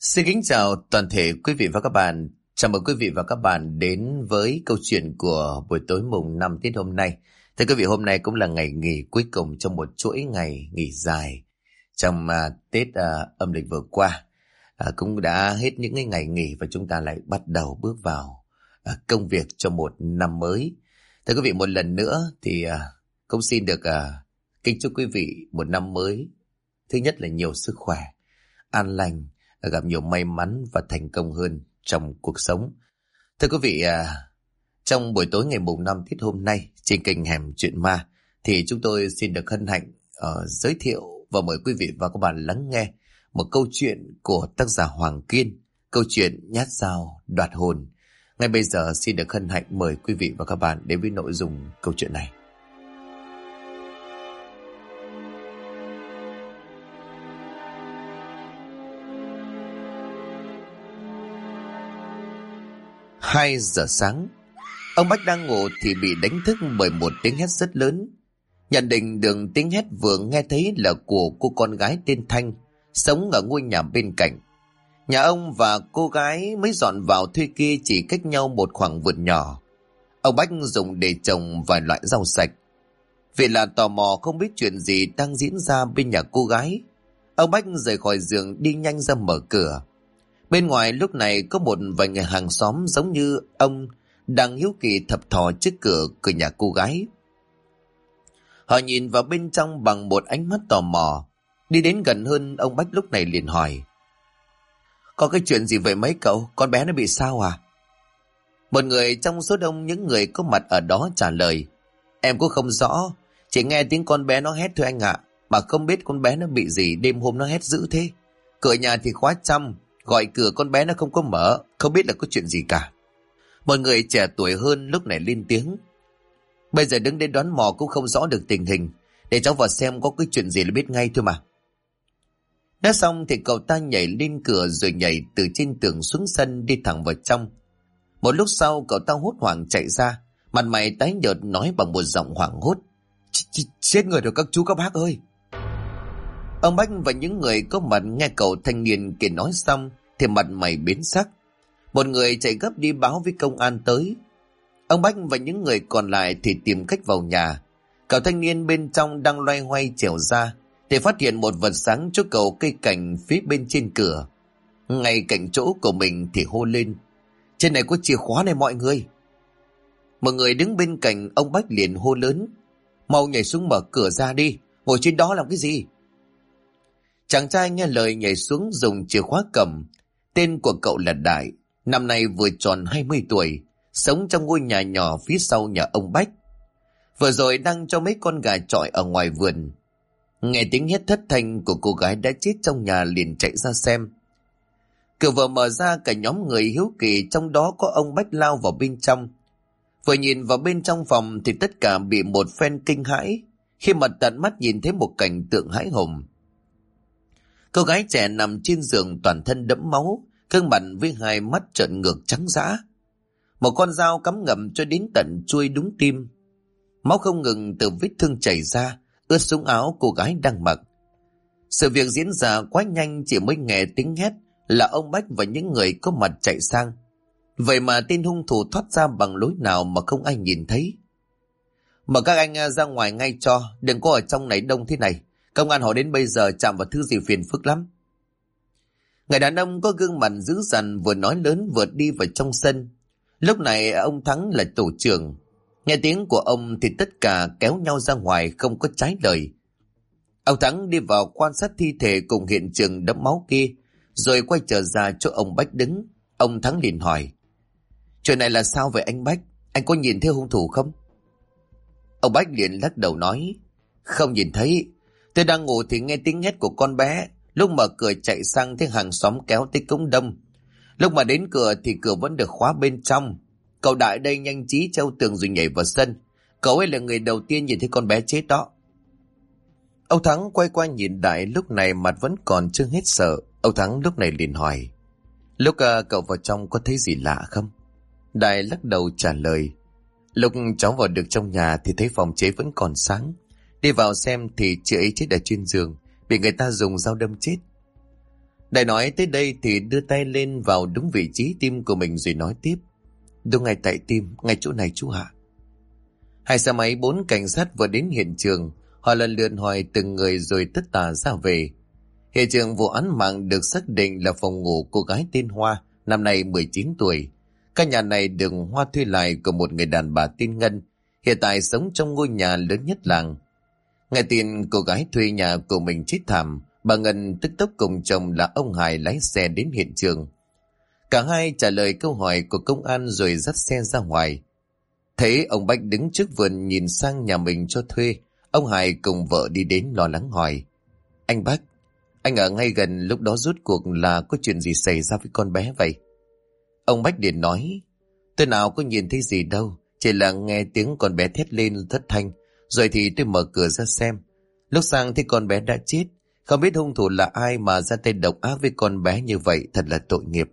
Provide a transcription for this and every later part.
Xin kính chào toàn thể quý vị và các bạn. Chào mừng quý vị và các bạn đến với câu chuyện của buổi tối mùng 5 Tết hôm nay. Thưa quý vị, hôm nay cũng là ngày nghỉ cuối cùng trong một chuỗi ngày nghỉ dài trong Tết âm lịch vừa qua. Cũng đã hết những cái ngày nghỉ và chúng ta lại bắt đầu bước vào công việc cho một năm mới. Thưa quý vị, một lần nữa thì cũng xin được kính chúc quý vị một năm mới. Thứ nhất là nhiều sức khỏe, an lành, gặp nhiều may mắn và thành công hơn trong cuộc sống. Thưa quý vị, trong buổi tối ngày mùng 5 Tết hôm nay trên kênh Hẻm Chuyện Ma thì chúng tôi xin được hân hạnh giới thiệu và mời quý vị và các bạn lắng nghe một câu chuyện của tác giả Hoàng Kiên, câu chuyện Nhát dao đoạt hồn. Ngay bây giờ xin được hân hạnh mời quý vị và các bạn đến với nội dung câu chuyện này. Hai giờ sáng, ông Bách đang ngủ thì bị đánh thức bởi một tiếng hét rất lớn. Nhận định được tiếng hét vừa nghe thấy là của cô con gái tên Thanh, sống ở ngôi nhà bên cạnh. Nhà ông và cô gái mới dọn vào thuê kia chỉ cách nhau một khoảng vườn nhỏ. Ông Bách dùng để trồng vài loại rau sạch. Vì là tò mò không biết chuyện gì đang diễn ra bên nhà cô gái, ông Bách rời khỏi giường đi nhanh ra mở cửa. Bên ngoài lúc này có một vài người hàng xóm giống như ông đang hiếu kỳ thập thò trước cửa nhà cô gái. Họ nhìn vào bên trong bằng một ánh mắt tò mò. Đi đến gần hơn, ông Bách lúc này liền hỏi: "Có cái chuyện gì vậy mấy cậu? Con bé nó bị sao à?" Một người trong số đông những người có mặt ở đó trả lời: "Em cũng không rõ, chỉ nghe tiếng con bé nó hét thôi anh ạ. Mà không biết con bé nó bị gì đêm hôm nó hét dữ thế. Cửa nhà thì khóa chăm, gọi cửa con bé nó không có mở, không biết là có chuyện gì cả." Một người trẻ tuổi hơn lúc này lên tiếng: "Bây giờ đứng đến đoán mò cũng không rõ được tình hình, để cháu vào xem có cái chuyện gì là biết ngay thôi mà." Nói xong thì cậu ta nhảy lên cửa rồi nhảy từ trên tường xuống sân đi thẳng vào trong. Một lúc sau cậu ta hốt hoảng chạy ra, mặt mày tái nhợt nói bằng một giọng hoảng hốt: Chết người rồi các chú các bác ơi." Ông Bách và những người có mặt nghe cậu thanh niên kia nói xong thì mặt mày biến sắc. Một người chạy gấp đi báo với công an tới. Ông Bách và những người còn lại thì tìm cách vào nhà. Cậu thanh niên bên trong đang loay hoay trèo ra thì phát hiện một vật sáng chỗ cầu cây cảnh phía bên trên cửa. Ngay cạnh chỗ của mình thì hô lên: "Trên này có chìa khóa này mọi người." Một người đứng bên cạnh ông Bách liền hô lớn: "Mau nhảy xuống mở cửa ra đi, ngồi trên đó làm cái gì?" Chàng trai nghe lời nhảy xuống dùng chìa khóa cầm. Tên của cậu là Đại, năm nay vừa tròn 20 tuổi, sống trong ngôi nhà nhỏ phía sau nhà ông Bách. Vừa rồi đang cho mấy con gà chọi ở ngoài vườn. Nghe tiếng hét thất thanh của cô gái đã chết trong nhà liền chạy ra xem. Cửa vừa mở ra, cả nhóm người hiếu kỳ trong đó có ông Bách lao vào bên trong. Vừa nhìn vào bên trong phòng thì tất cả bị một phen kinh hãi khi mà tận mắt nhìn thấy một cảnh tượng hãi hùng. Cô gái trẻ nằm trên giường toàn thân đẫm máu, gương mặt với hai mắt trợn ngược trắng dã. Một con dao cắm ngậm cho đến tận chuôi đúng tim. Máu không ngừng từ vết thương chảy ra, ướt sũng áo cô gái đang mặc. Sự việc diễn ra quá nhanh, chỉ mới nghe tiếng hét là ông Bách và những người có mặt chạy sang. Vậy mà tên hung thủ thoát ra bằng lối nào mà không ai nhìn thấy. "Mà các anh ra ngoài ngay cho, đừng có ở trong này đông thế này. Công an họ đến bây giờ chạm vào thứ gì phiền phức lắm." Người đàn ông có gương mặt dữ dằn vừa nói lớn vừa đi vào trong sân. Lúc này ông Thắng là tổ trưởng. Nghe tiếng của ông thì tất cả kéo nhau ra ngoài không có trái lời. Ông Thắng đi vào quan sát thi thể cùng hiện trường đẫm máu kia, rồi quay trở ra chỗ ông Bách đứng. Ông Thắng liền hỏi: "Chuyện này là sao vậy anh Bách? Anh có nhìn thấy hung thủ không?" Ông Bách liền lắc đầu nói: "Không nhìn thấy. Tôi đang ngủ thì nghe tiếng hét của con bé. Lúc mở cửa chạy sang thấy hàng xóm kéo tới cống đông. Lúc mà đến cửa thì cửa vẫn được khóa bên trong. Cậu Đại đây nhanh trí treo tường rồi nhảy vào sân. Cậu ấy là người đầu tiên nhìn thấy con bé chết đó." Ông Thắng quay qua nhìn Đại, lúc này mặt vẫn còn chưa hết sợ. Ông Thắng lúc này liền hỏi: "Lúc cậu vào trong có thấy gì lạ không?" Đại lắc đầu trả lời: "Lúc cháu vào được trong nhà thì thấy phòng chế vẫn còn sáng. Đi vào xem thì chị ấy chết ở trên giường, bị người ta dùng dao đâm chết." Đại nói tới đây thì đưa tay lên vào đúng vị trí tim của mình rồi nói tiếp. Đúng ngay tại tim, ngay chỗ này chú ạ. Hai xe máy 4 cảnh sát vừa đến hiện trường. Họ lần lượt hỏi từng người rồi tất tả ra về. Hiện trường vụ án mạng được xác định là phòng ngủ cô gái tên Hoa, năm nay 19 tuổi. Căn nhà này được Hoa thuê lại của một người đàn bà tên Ngân, hiện tại sống trong ngôi nhà lớn nhất làng. Nghe tin cô gái thuê nhà của mình chết thảm, bà Ngân tức tốc cùng chồng là ông Hải lái xe đến hiện trường. Cả hai trả lời câu hỏi của công an rồi dắt xe ra ngoài. Thấy ông Bách đứng trước vườn nhìn sang nhà mình cho thuê, ông Hải cùng vợ đi đến lo lắng hỏi. Anh Bách, anh ở ngay gần lúc đó rốt cuộc là có chuyện gì xảy ra với con bé vậy? Ông Bách liền nói, tôi nào có nhìn thấy gì đâu, chỉ là nghe tiếng con bé thét lên thất thanh, rồi thì tôi mở cửa ra xem. Lúc sang thì con bé đã chết, không biết hung thủ là ai mà ra tay độc ác với con bé như vậy, thật là tội nghiệp.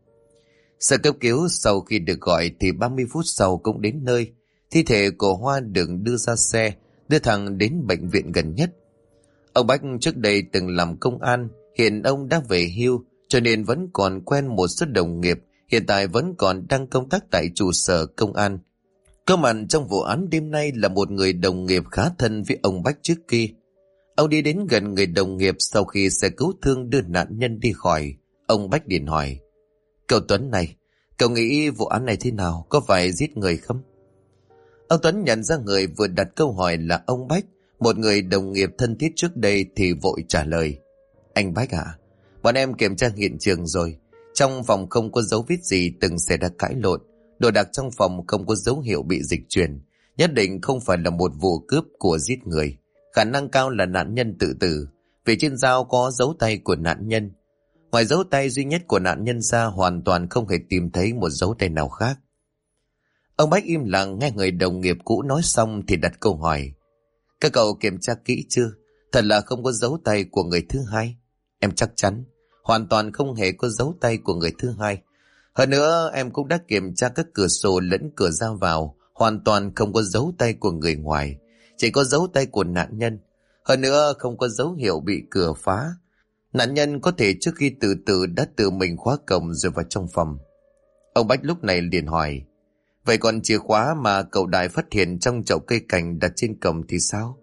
Sở cấp cứu sau khi được gọi thì 30 phút sau cũng đến nơi. Thi thể của Hoa được đưa ra xe, đưa thẳng đến bệnh viện gần nhất. Ông Bách trước đây từng làm công an, hiện ông đã về hưu, cho nên vẫn còn quen một số đồng nghiệp, hiện tại vẫn còn đang công tác tại trụ sở công an. Có mặt trong vụ án đêm nay là một người đồng nghiệp khá thân với ông Bách trước kia. Ông đi đến gần người đồng nghiệp sau khi xe cứu thương đưa nạn nhân đi khỏi. Ông Bách liền hỏi, cậu Tuấn này, cậu nghĩ vụ án này thế nào, có phải giết người không? Ông Tuấn nhận ra người vừa đặt câu hỏi là ông Bách, một người đồng nghiệp thân thiết trước đây thì vội trả lời. Anh Bách ạ, bọn em kiểm tra hiện trường rồi. Trong phòng không có dấu vết gì từng xảy ra cãi lộn. Đồ đạc trong phòng không có dấu hiệu bị dịch chuyển. Nhất định không phải là một vụ cướp của giết người. Khả năng cao là nạn nhân tự tử. Vì trên dao có dấu tay của nạn nhân. Ngoài dấu tay duy nhất của nạn nhân ra, hoàn toàn không hề tìm thấy một dấu tay nào khác. Ông Bách im lặng nghe người đồng nghiệp cũ nói xong thì đặt câu hỏi. Các cậu kiểm tra kỹ chưa? Thật là không có dấu tay của người thứ hai. Em chắc chắn, hoàn toàn không hề có dấu tay của người thứ hai. Hơn nữa em cũng đã kiểm tra các cửa sổ lẫn cửa ra vào, hoàn toàn không có dấu tay của người ngoài. Chỉ có dấu tay của nạn nhân. Hơn nữa không có dấu hiệu bị cửa phá. Nạn nhân có thể trước khi tự tử đã tự mình khóa cổng rồi vào trong phòng. Ông Bách lúc này liền hỏi, vậy còn chìa khóa mà cậu Đại phát hiện trong chậu cây cảnh đặt trên cổng thì sao?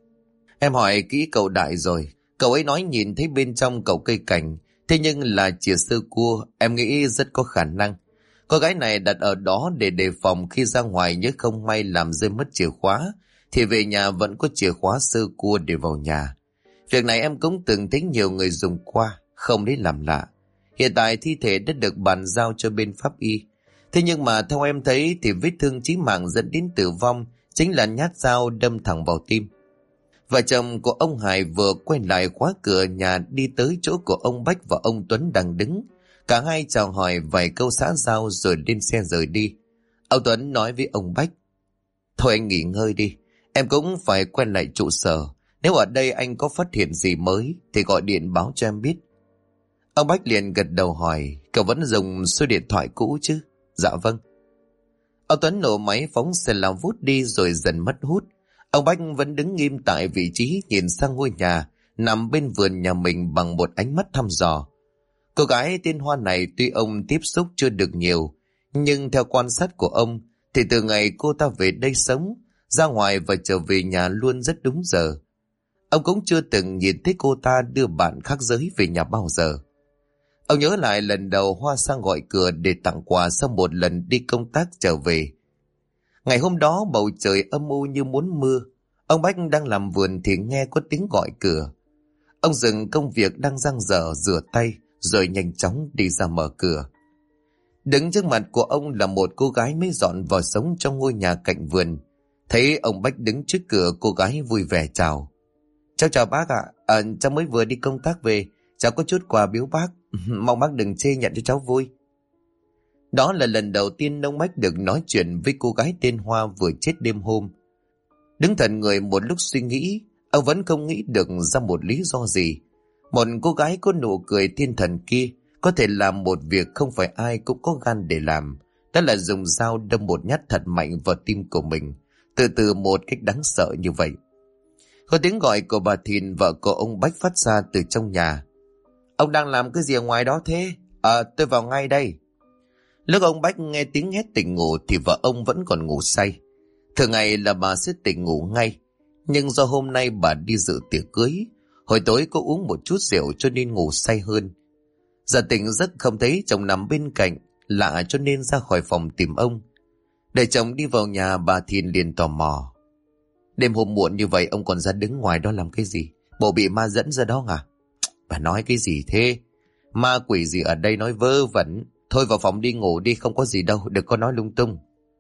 Em hỏi kỹ cậu Đại rồi, cậu ấy nói nhìn thấy bên trong chậu cây cảnh, thế nhưng là chìa sơ cua, em nghĩ rất có khả năng. Cô gái này đặt ở đó để đề phòng khi ra ngoài nhớ không may làm rơi mất chìa khóa, thì về nhà vẫn có chìa khóa sơ cua để vào nhà. Việc này em cũng từng thấy nhiều người dùng qua, không lấy làm lạ. Hiện tại thi thể đã được bàn giao cho bên pháp y. Thế nhưng mà theo em thấy thì vết thương chí mạng dẫn đến tử vong chính là nhát dao đâm thẳng vào tim. Vợ chồng của ông Hải vừa quay lại khóa cửa nhà đi tới chỗ của ông Bách và ông Tuấn đang đứng. Cả hai chào hỏi vài câu xã giao rồi lên xe rời đi. Ông Tuấn nói với ông Bách, thôi anh nghỉ ngơi đi, em cũng phải quay lại trụ sở. Nếu ở đây anh có phát hiện gì mới thì gọi điện báo cho em biết. Ông Bách liền gật đầu hỏi, cậu vẫn dùng số điện thoại cũ chứ? Dạ vâng. Ông Tuấn nổ máy phóng xe lao vút đi rồi dần mất hút. Ông Bách vẫn đứng nghiêm tại vị trí nhìn sang ngôi nhà nằm bên vườn nhà mình bằng một ánh mắt thăm dò. Cô gái tên Hoa này tuy ông tiếp xúc chưa được nhiều, nhưng theo quan sát của ông thì từ ngày cô ta về đây sống, ra ngoài và trở về nhà luôn rất đúng giờ. Ông cũng chưa từng nhìn thấy cô ta đưa bạn khác giới về nhà bao giờ. Ông nhớ lại lần đầu Hoa sang gọi cửa để tặng quà sau một lần đi công tác trở về. Ngày hôm đó bầu trời âm u như muốn mưa. Ông Bách đang làm vườn thì nghe có tiếng gọi cửa. Ông dừng công việc đang dang dở rửa tay rồi nhanh chóng đi ra mở cửa. Đứng trước mặt của ông là một cô gái mới dọn vào sống trong ngôi nhà cạnh vườn. Thấy ông Bách đứng trước cửa, cô gái vui vẻ chào. Cháu chào bác ạ, cháu mới vừa đi công tác về, cháu có chút quà biếu bác, mong bác đừng chê nhận cho cháu vui. Đó là lần đầu tiên ông Bách được nói chuyện với cô gái tên Hoa vừa chết đêm hôm. Đứng thần người một lúc suy nghĩ, ông vẫn không nghĩ được ra một lý do gì. Một cô gái có nụ cười thiên thần kia có thể làm một việc không phải ai cũng có gan để làm. Đó là dùng dao đâm một nhát thật mạnh vào tim của mình, từ từ một cách đáng sợ như vậy. Có tiếng gọi của bà Thìn, vợ của ông Bách phát ra từ trong nhà. Ông đang làm cái gì ở ngoài đó thế? Tôi vào ngay đây. Lúc ông Bách nghe tiếng hét tỉnh ngủ thì vợ ông vẫn còn ngủ say. Thường ngày là bà sẽ tỉnh ngủ ngay, nhưng do hôm nay bà đi dự tiệc cưới, hồi tối có uống một chút rượu cho nên ngủ say hơn. Giờ tỉnh giấc không thấy chồng nằm bên cạnh, lạ cho nên ra khỏi phòng tìm ông. Để chồng đi vào nhà, bà Thìn liền tò mò. Đêm hôm muộn như vậy ông còn ra đứng ngoài đó làm cái gì? Bộ bị ma dẫn ra đó à? Bà nói cái gì thế? Ma quỷ gì ở đây nói vớ vẩn. Thôi vào phòng đi ngủ đi, không có gì đâu, đừng có nói lung tung.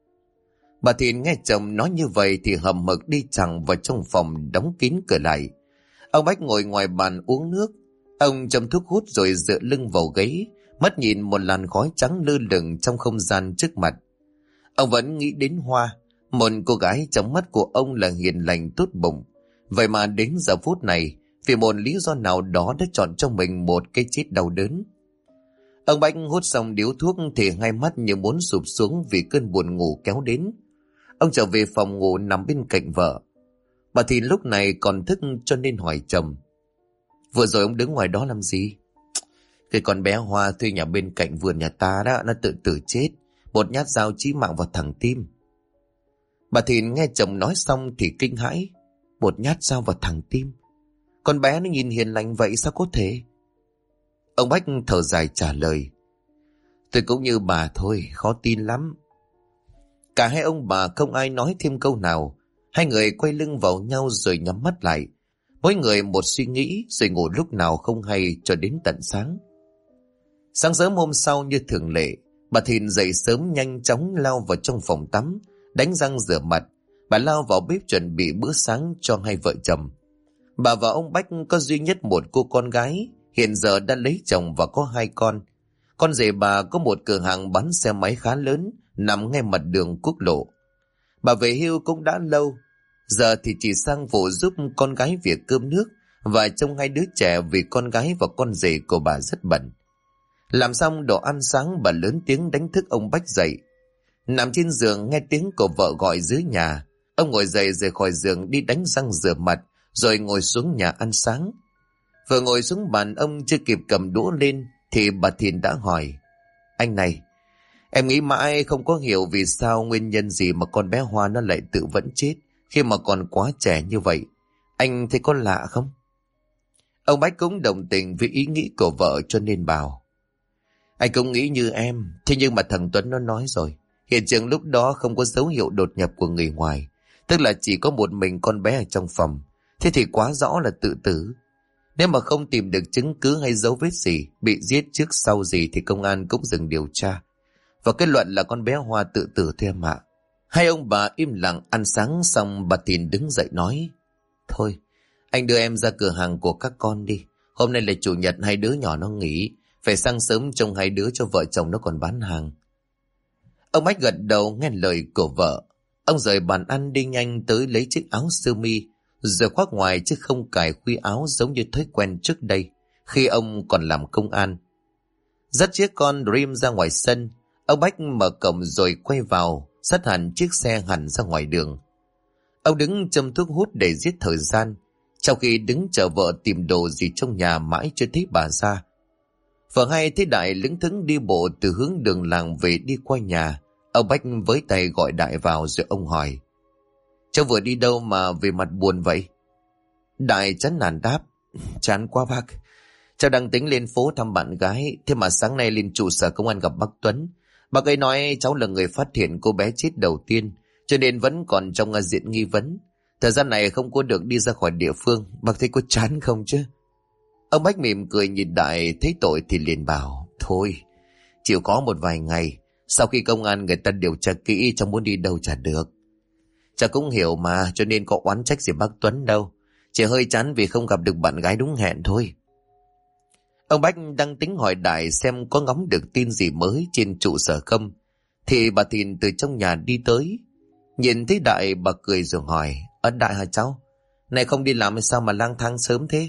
Bà Thìn nghe chồng nói như vậy thì hầm hực đi thẳng vào trong phòng, đóng kín cửa lại. Ông Bách ngồi ngoài bàn uống nước. Ông châm thuốc hút rồi dựa lưng vào ghế, mắt nhìn một làn khói trắng lơ lửng trong không gian trước mặt. Ông vẫn nghĩ đến Hoa, một cô gái trong mắt của ông là hiền lành tốt bụng. Vậy mà đến giờ phút này, vì một lý do nào đó đã chọn cho mình một cái chết đau đớn. Ông Bách hút xong điếu thuốc thì hai mắt như muốn sụp xuống vì cơn buồn ngủ kéo đến. Ông trở về phòng ngủ nằm bên cạnh vợ. Bà thì lúc này còn thức cho nên hỏi chồng. Vừa rồi ông đứng ngoài đó làm gì? Cái con bé Hoa thuê nhà bên cạnh vườn nhà ta đó, nó tự tử chết. Một nhát dao chí mạng vào thẳng tim. Bà Thìn nghe chồng nói xong thì kinh hãi. Một nhát dao vào thẳng tim? Con bé nó nhìn hiền lành vậy sao có thể? Ông Bách thở dài trả lời. Tôi cũng như bà thôi, khó tin lắm. Cả hai ông bà không ai nói thêm câu nào. Hai người quay lưng vào nhau rồi nhắm mắt lại. Mỗi người một suy nghĩ rồi ngủ lúc nào không hay cho đến tận sáng. Sáng sớm hôm sau như thường lệ, bà Thìn dậy sớm nhanh chóng lao vào trong phòng tắm, đánh răng rửa mặt. Bà lao vào bếp chuẩn bị bữa sáng cho hai vợ chồng. Bà và ông Bách có duy nhất một cô con gái, hiện giờ đã lấy chồng và có hai con. Con rể bà có một cửa hàng bán xe máy khá lớn, nằm ngay mặt đường quốc lộ. Bà về hưu cũng đã lâu, giờ thì chỉ sang phụ giúp con gái việc cơm nước và trông hai đứa trẻ vì con gái và con rể của bà rất bận. Làm xong đồ ăn sáng, bà lớn tiếng đánh thức ông Bách dậy. Nằm trên giường nghe tiếng của vợ gọi dưới nhà, ông ngồi dậy rời khỏi giường đi đánh răng rửa mặt rồi ngồi xuống nhà ăn sáng. Vừa ngồi xuống bàn, ông chưa kịp cầm đũa lên thì bà Thìn đã hỏi. Anh này, em nghĩ mãi không có hiểu vì sao, nguyên nhân gì mà con bé Hoa nó lại tự vẫn chết khi mà còn quá trẻ như vậy. Anh thấy có lạ không? Ông Bách cũng đồng tình với ý nghĩ của vợ cho nên bảo. Anh cũng nghĩ như em, thế nhưng mà thằng Tuấn nó nói rồi. Hiện trường lúc đó không có dấu hiệu đột nhập của người ngoài, tức là chỉ có một mình con bé ở trong phòng. Thế thì quá rõ là tự tử. Nếu mà không tìm được chứng cứ hay dấu vết gì, bị giết trước sau gì thì công an cũng dừng điều tra và kết luận là con bé Hoa tự tử thôi em ạ. Hai ông bà im lặng ăn sáng xong, bà Thìn đứng dậy nói. Thôi, anh đưa em ra cửa hàng của các con đi. Hôm nay là chủ nhật, hai đứa nhỏ nó nghỉ, phải sang sớm trông hai đứa cho vợ chồng nó còn bán hàng. Ông Bách gật đầu nghe lời của vợ. Ông rời bàn ăn đi nhanh tới lấy chiếc áo sơ mi rồi khoác ngoài chứ không cài khuy áo giống như thói quen trước đây khi ông còn làm công an. Dắt chiếc con Dream ra ngoài sân, ông Bách mở cổng rồi quay vào, xách hẳn chiếc xe hẳn ra ngoài đường. Ông đứng châm thuốc hút để giết thời gian, trong khi đứng chờ vợ tìm đồ gì trong nhà mãi chưa thấy bà ra. Vợ hai thấy Đại lững thững đi bộ từ hướng đường làng về đi qua nhà. Ông Bách với tay gọi Đại vào rồi ông hỏi. Cháu vừa đi đâu mà về mặt buồn vậy? Đại chán nản đáp. Chán quá bác. Cháu đang tính lên phố thăm bạn gái, thế mà sáng nay lên trụ sở công an gặp bác Tuấn. Bác ấy nói cháu là người phát hiện cô bé chết đầu tiên, cho nên vẫn còn trong diện nghi vấn. Thời gian này không có được đi ra khỏi địa phương, bác thấy có chán không chứ? Ông Bách mỉm cười nhìn Đại thấy tội thì liền bảo. Thôi, chịu có một vài ngày, sau khi công an người ta điều tra kỹ, cháu muốn đi đâu chả được. Cháu cũng hiểu mà, cho nên có oán trách gì bác Tuấn đâu. Chỉ hơi chán vì không gặp được bạn gái đúng hẹn thôi. Ông Bách đang tính hỏi Đại xem có ngóng được tin gì mới trên trụ sở không, thì bà Thìn từ trong nhà đi tới. Nhìn thấy Đại, bà cười rồi hỏi. Đại hả cháu? Này không đi làm hay sao mà lang thang sớm thế?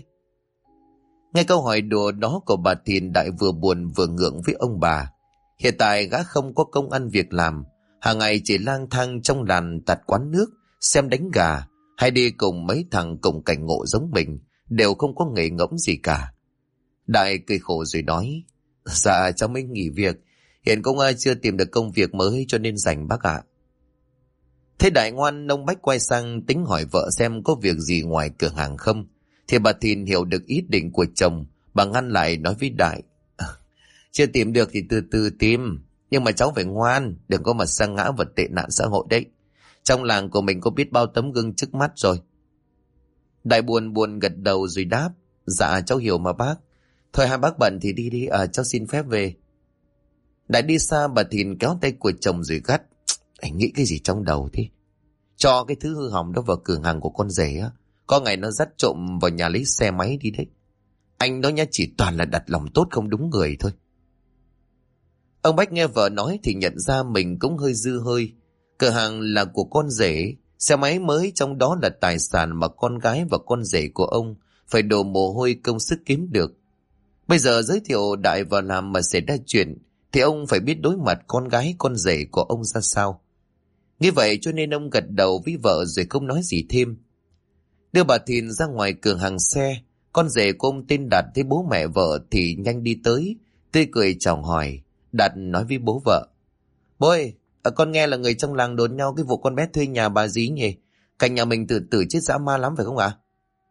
Nghe câu hỏi đùa đó của bà Thìn, Đại vừa buồn vừa ngượng với ông bà. Hiện tại gã không có công ăn việc làm, hàng ngày chỉ lang thang trong làn tạt quán nước, xem đánh gà, hay đi cùng mấy thằng cùng cảnh ngộ giống mình, đều không có nghề ngỗng gì cả. Đại cười khổ rồi nói, dạ cháu mới nghỉ việc, hiện cũng chưa tìm được công việc mới cho nên rảnh bác ạ. Thế Đại ngoan, ông Bách quay sang tính hỏi vợ xem có việc gì ngoài cửa hàng không, thì bà Thìn hiểu được ý định của chồng. Bà ngăn lại nói với Đại, chưa tìm được thì từ từ tìm, nhưng mà cháu phải ngoan, đừng có mà sa ngã vào tệ nạn xã hội đấy. Trong làng của mình có biết bao tấm gương trước mắt rồi. Đại buồn buồn gật đầu rồi đáp, dạ cháu hiểu mà bác. Thôi hai bác bận thì đi đi, cháu xin phép về. Đại đi xa, bà Thìn kéo tay của chồng rồi gắt, anh nghĩ cái gì trong đầu thế? Cho cái thứ hư hỏng đó vào cửa hàng của con rể á, có ngày nó dắt trộm vào nhà lấy xe máy đi đấy. Anh đó nhá, chỉ toàn là đặt lòng tốt không đúng người thôi. Ông Bách nghe vợ nói thì nhận ra mình cũng hơi dư hơi. Cửa hàng là của con rể, xe máy mới trong đó là tài sản mà con gái và con rể của ông phải đổ mồ hôi công sức kiếm được. Bây giờ giới thiệu Đại vào làm mà xảy ra chuyện thì ông phải biết đối mặt con gái con rể của ông ra sao. Như vậy cho nên ông gật đầu với vợ rồi không nói gì thêm. Đưa bà Thìn ra ngoài cửa hàng xe, con rể của ông tên Đạt thấy bố mẹ vợ thì nhanh đi tới, tươi cười chào hỏi. Đạt nói với bố vợ, bố ơi, con nghe là người trong làng đồn nhau cái vụ con bé thuê nhà bà dí nhỉ, cạnh nhà mình tự tử chết dã man lắm phải không ạ?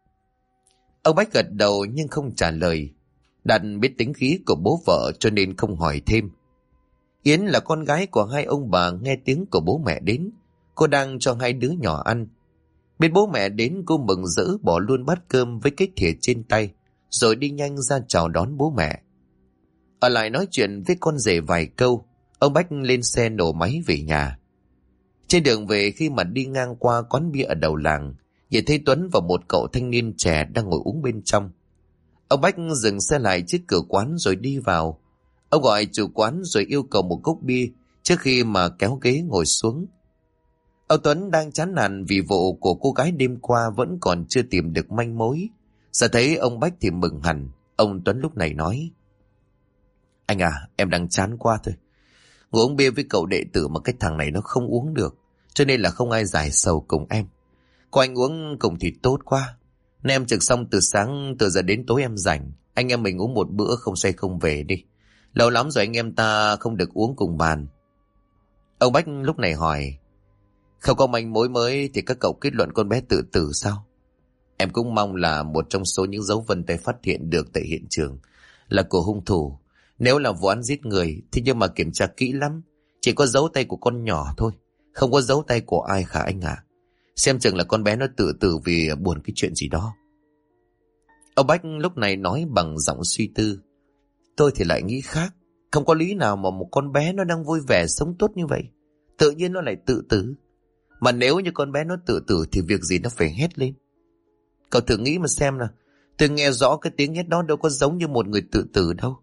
Ông Bách gật đầu nhưng không trả lời. Đạt biết tính khí của bố vợ cho nên không hỏi thêm. Yến là con gái của hai ông bà nghe tiếng của bố mẹ đến. Cô đang cho hai đứa nhỏ ăn. Biết bố mẹ đến, cô mừng rỡ bỏ luôn bát cơm với cái thìa trên tay, rồi đi nhanh ra chào đón bố mẹ. Ở lại nói chuyện với con rể vài câu, ông Bách lên xe nổ máy về nhà. Trên đường về, khi mà đi ngang qua quán bia ở đầu làng, nhìn thấy Tuấn và một cậu thanh niên trẻ đang ngồi uống bên trong. Ông Bách dừng xe lại trước cửa quán rồi đi vào. Ông gọi chủ quán rồi yêu cầu một cốc bia trước khi mà kéo ghế ngồi xuống. Ông Tuấn đang chán nản vì vụ của cô gái đêm qua vẫn còn chưa tìm được manh mối. Giờ thấy ông Bách thì mừng hẳn. Ông Tuấn lúc này nói, anh à, em đang chán quá thôi. Ngồi uống bia với cậu đệ tử mà cái thằng này nó không uống được, cho nên là không ai giải sầu cùng em. Có anh uống cùng thì tốt quá. Nên em trực xong từ sáng từ giờ đến tối em rảnh. Anh em mình uống một bữa không say không về đi. Lâu lắm rồi anh em ta không được uống cùng bàn. Ông Bách lúc này hỏi, không có manh mối mới thì các cậu kết luận con bé tự tử sao? Em cũng mong là một trong số những dấu vân tay phát hiện được tại hiện trường là của hung thủ. Nếu là vụ án giết người thì nhưng mà kiểm tra kỹ lắm, chỉ có dấu tay của con nhỏ thôi, không có dấu tay của ai cả anh ạ. Xem chừng là con bé nó tự tử vì buồn cái chuyện gì đó. Ông Bách lúc này nói bằng giọng suy tư, tôi thì lại nghĩ khác. Không có lý nào mà một con bé nó đang vui vẻ sống tốt như vậy tự nhiên nó lại tự tử. Mà nếu như con bé nó tự tử thì việc gì nó phải hét lên. Cậu thử nghĩ mà xem nào, tôi nghe rõ cái tiếng hét đó đâu có giống như một người tự tử đâu.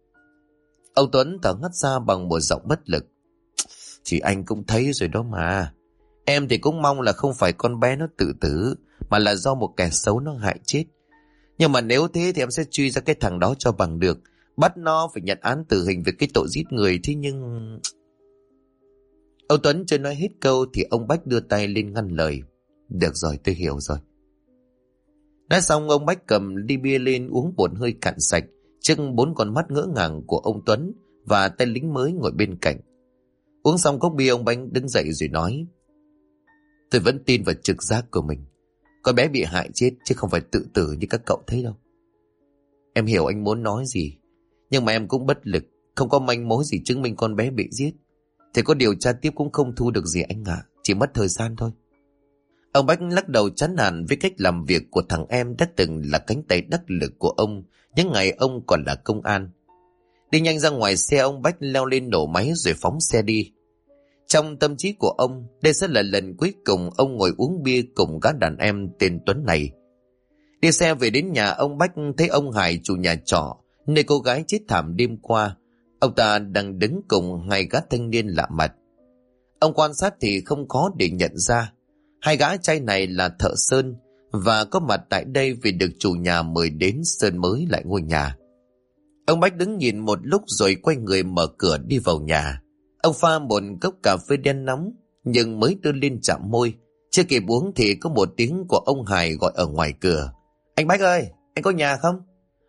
Ông Tuấn thở ngắt ra bằng một giọng bất lực, thì anh cũng thấy rồi đó mà. Em thì cũng mong là không phải con bé nó tự tử, mà là do một kẻ xấu nó hại chết. Nhưng mà nếu thế thì em sẽ truy ra cái thằng đó cho bằng được, bắt nó phải nhận án tử hình về cái tội giết người. Thế nhưng... Ông Tuấn chưa nói hết câu thì ông Bách đưa tay lên ngăn lời. Được rồi, tôi hiểu rồi. Nói xong ông Bách cầm ly bia lên uống một hơi cạn sạch trước 4 con mắt ngỡ ngàng của ông Tuấn và tên lính mới ngồi bên cạnh. Uống xong cốc bia, ông Bách đứng dậy rồi nói, tôi vẫn tin vào trực giác của mình. Con bé bị hại chết chứ không phải tự tử như các cậu thấy đâu. Em hiểu anh muốn nói gì, nhưng mà em cũng bất lực. Không có manh mối gì chứng minh con bé bị giết thì có điều tra tiếp cũng không thu được gì anh ạ. Chỉ mất thời gian thôi. Ông Bách lắc đầu chán nản với cách làm việc của thằng em đã từng là cánh tay đắc lực của ông những ngày ông còn là công an. Đi nhanh ra ngoài xe, ông Bách leo lên nổ máy rồi phóng xe đi. Trong tâm trí của ông, đây sẽ là lần cuối cùng ông ngồi uống bia cùng các đàn em tên Tuấn này. Đi xe về đến nhà, ông Bách thấy ông Hải, chủ nhà trọ nơi cô gái chết thảm đêm qua. Ông ta đang đứng cùng hai gã thanh niên lạ mặt. Ông quan sát thì không khó để nhận ra hai gã trai này là thợ sơn và có mặt tại đây vì được chủ nhà mời đến sơn mới lại ngôi nhà. Ông Bách đứng nhìn một lúc rồi quay người mở cửa đi vào nhà. Ông pha một cốc cà phê đen nóng nhưng mới đưa lên chạm môi, chưa kịp uống thì có một tiếng của ông Hải gọi ở ngoài cửa. Anh Bách ơi, anh có nhà không?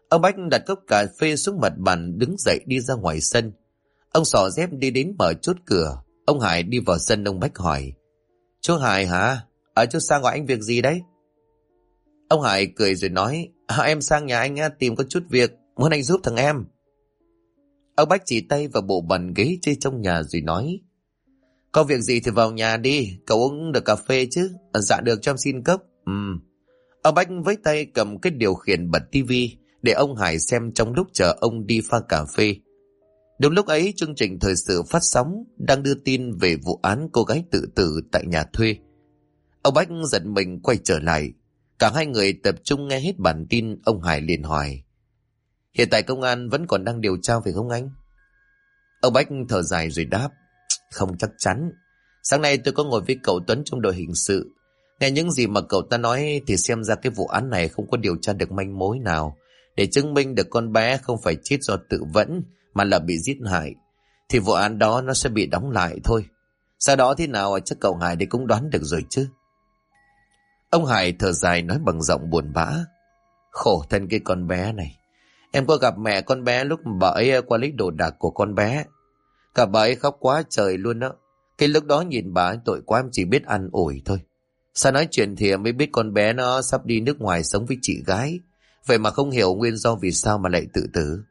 Ông Bách đặt cốc cà phê xuống mặt bàn, đứng dậy đi ra ngoài sân. Ông xỏ dép đi đến mở chốt cửa. Ông Hải đi vào sân. Ông Bách hỏi: Chú Hải hả? Ở chú sang gọi anh việc gì đấy? Ông Hải cười rồi nói: Em sang nhà anh tìm có chút việc, muốn anh giúp thằng em. Ông Bách chỉ tay vào bộ bàn ghế trên trong nhà rồi nói: Có việc gì thì vào nhà đi, cậu uống được cà phê chứ? Dạ được, cho em xin cốc. Ông Bách với tay cầm cái điều khiển bật tivi để ông Hải xem trong lúc chờ ông đi pha cà phê. Đúng lúc ấy, chương trình thời sự phát sóng đang đưa tin về vụ án cô gái tự tử tại nhà thuê. Ông Bách giật mình quay trở lại. Cả hai người tập trung nghe hết bản tin. Ông Hải liền hỏi: Hiện tại công an vẫn còn đang điều tra phải không anh? Ông Bách thở dài rồi đáp: Không chắc chắn. Sáng nay tôi có ngồi với cậu Tuấn trong đội hình sự. Nghe những gì mà cậu ta nói thì xem ra cái vụ án này không có điều tra được manh mối nào để chứng minh được con bé không phải chết do tự vẫn mà là bị giết hại. Thì vụ án đó nó sẽ bị đóng lại thôi. Sau đó thế nào chắc cậu Hải thì cũng đoán được rồi chứ. Ông Hải thở dài nói bằng giọng buồn bã: Khổ thân cái con bé này. Em có gặp mẹ con bé lúc bà ấy qua lấy đồ đạc của con bé. Cả bà ấy khóc quá trời luôn đó. Cái lúc đó nhìn bà ấy tội quá, em chỉ biết ăn ủi thôi. Sao nói chuyện thì em mới biết con bé nó sắp đi nước ngoài sống với chị gái. Vậy mà không hiểu nguyên do vì sao mà lại tự tử.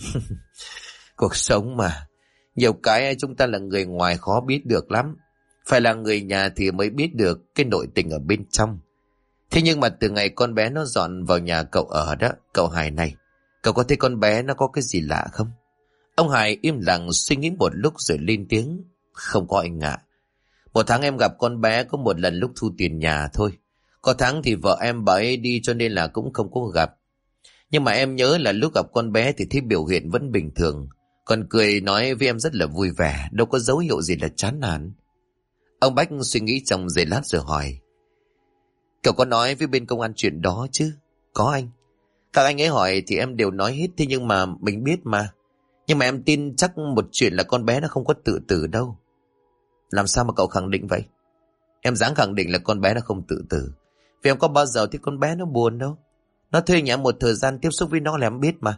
Cuộc sống mà, nhiều cái chúng ta là người ngoài khó biết được lắm. Phải là người nhà thì mới biết được cái nội tình ở bên trong. Thế nhưng mà từ ngày con bé nó dọn vào nhà cậu ở đó, cậu Hải này, cậu có thấy con bé nó có cái gì lạ không? Ông Hải im lặng suy nghĩ một lúc rồi lên tiếng: Không có anh ạ. Một tháng em gặp con bé có một lần lúc thu tiền nhà thôi. Có tháng thì vợ em bà ấy đi cho nên là cũng không có gặp. Nhưng mà em nhớ là lúc gặp con bé thì thấy biểu hiện vẫn bình thường. Còn cười nói với em rất là vui vẻ, đâu có dấu hiệu gì là chán nản. Ông Bách suy nghĩ trong giây lát rồi hỏi: Cậu có nói với bên công an chuyện đó chứ? Có anh. Các anh ấy hỏi thì em đều nói hết. Thế nhưng mà mình biết mà. Nhưng mà em tin chắc một chuyện là con bé nó không có tự tử đâu. Làm sao mà cậu khẳng định vậy? Em dám khẳng định là con bé nó không tự tử. Vì em có bao giờ thấy con bé nó buồn đâu. Nó thuê nhà một thời gian tiếp xúc với nó là em biết mà.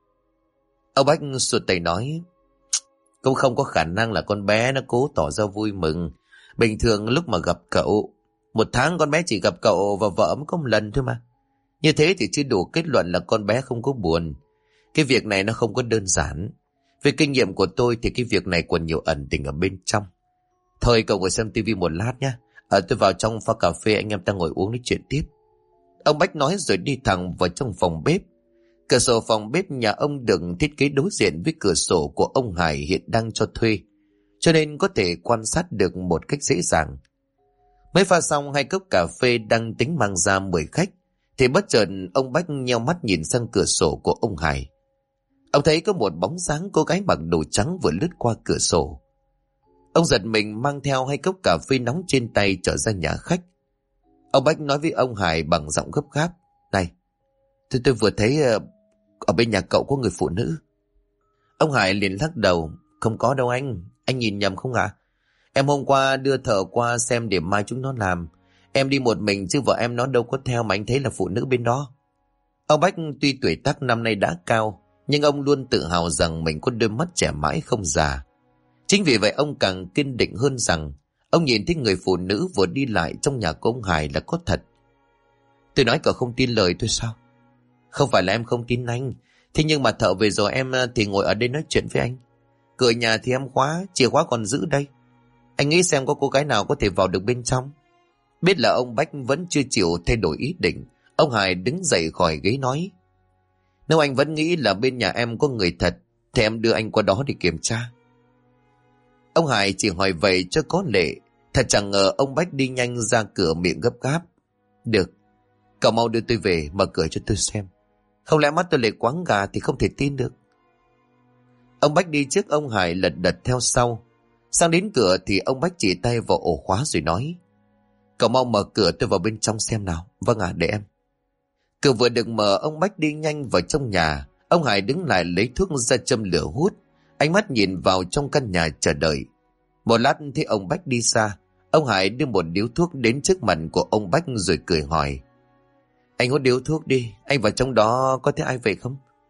Ông Bách sụt tay nói: Cũng không có khả năng là con bé nó cố tỏ ra vui mừng. Bình thường lúc mà gặp cậu, một tháng con bé chỉ gặp cậu và vợ mới có một lần thôi mà. Như thế thì chưa đủ kết luận là con bé không có buồn. Cái việc này nó không có đơn giản. Về kinh nghiệm của tôi thì cái việc này còn nhiều ẩn tình ở bên trong. Thôi cậu ngồi xem tivi một lát nhé. Tôi vào trong pha cà phê, anh em ta ngồi uống nói chuyện tiếp. Ông Bách nói rồi đi thẳng vào trong phòng bếp. Cửa sổ phòng bếp nhà ông được thiết kế đối diện với cửa sổ của ông Hải hiện đang cho thuê, cho nên có thể quan sát được một cách dễ dàng. Mới pha xong 2 cốc cà phê đang tính mang ra 10 khách, thì bất chợt ông Bách nheo mắt nhìn sang cửa sổ của ông Hải. Ông thấy có một bóng dáng cô gái mặc đồ trắng vừa lướt qua cửa sổ. Ông giật mình mang theo 2 cốc cà phê nóng trên tay trở ra nhà khách. Ông Bách nói với ông Hải bằng giọng gấp gáp: Này, tôi vừa thấy ở bên nhà cậu có người phụ nữ. Ông Hải liền lắc đầu: Không có đâu anh nhìn nhầm không ạ? Em hôm qua đưa thợ qua xem để mai chúng nó làm. Em đi một mình chứ vợ em nó đâu có theo mà anh thấy là phụ nữ bên đó. Ông Bách tuy tuổi tác năm nay đã cao, nhưng ông luôn tự hào rằng mình có đôi mắt trẻ mãi không già. Chính vì vậy ông càng kiên định hơn rằng ông nhìn thấy người phụ nữ vừa đi lại trong nhà của ông Hải là có thật. Tôi nói cậu không tin lời tôi sao? Không phải là em không tin anh. Thế nhưng mà thợ về rồi em thì ngồi ở đây nói chuyện với anh. Cửa nhà thì em khóa, chìa khóa còn giữ đây. Anh nghĩ xem có cô gái nào có thể vào được bên trong. Biết là ông Bách vẫn chưa chịu thay đổi ý định, ông Hải đứng dậy khỏi ghế nói: Nếu anh vẫn nghĩ là bên nhà em có người thật thì em đưa anh qua đó để kiểm tra. Ông Hải chỉ hỏi vậy cho có lệ. Thật chẳng ngờ ông Bách đi nhanh ra cửa miệng gấp gáp: Được, cậu mau đưa tôi về, mở cửa cho tôi xem. Không lẽ mắt tôi lại quáng gà thì không thể tin được. Ông Bách đi trước ông Hải lật đật theo sau. Sang đến cửa thì ông Bách chỉ tay vào ổ khóa rồi nói: Cậu mau mở cửa tôi vào bên trong xem nào. Vâng ạ, để em. Cửa vừa được mở, ông Bách đi nhanh vào trong nhà. Ông Hải đứng lại lấy thuốc ra châm lửa hút, ánh mắt nhìn vào trong căn nhà chờ đợi. Một lát thấy ông Bách đi xa, ông Hải đưa một điếu thuốc đến trước mặt của ông Bách rồi cười hỏi: Anh hút điếu thuốc đi, anh vào trong đó có thấy ai vậy không?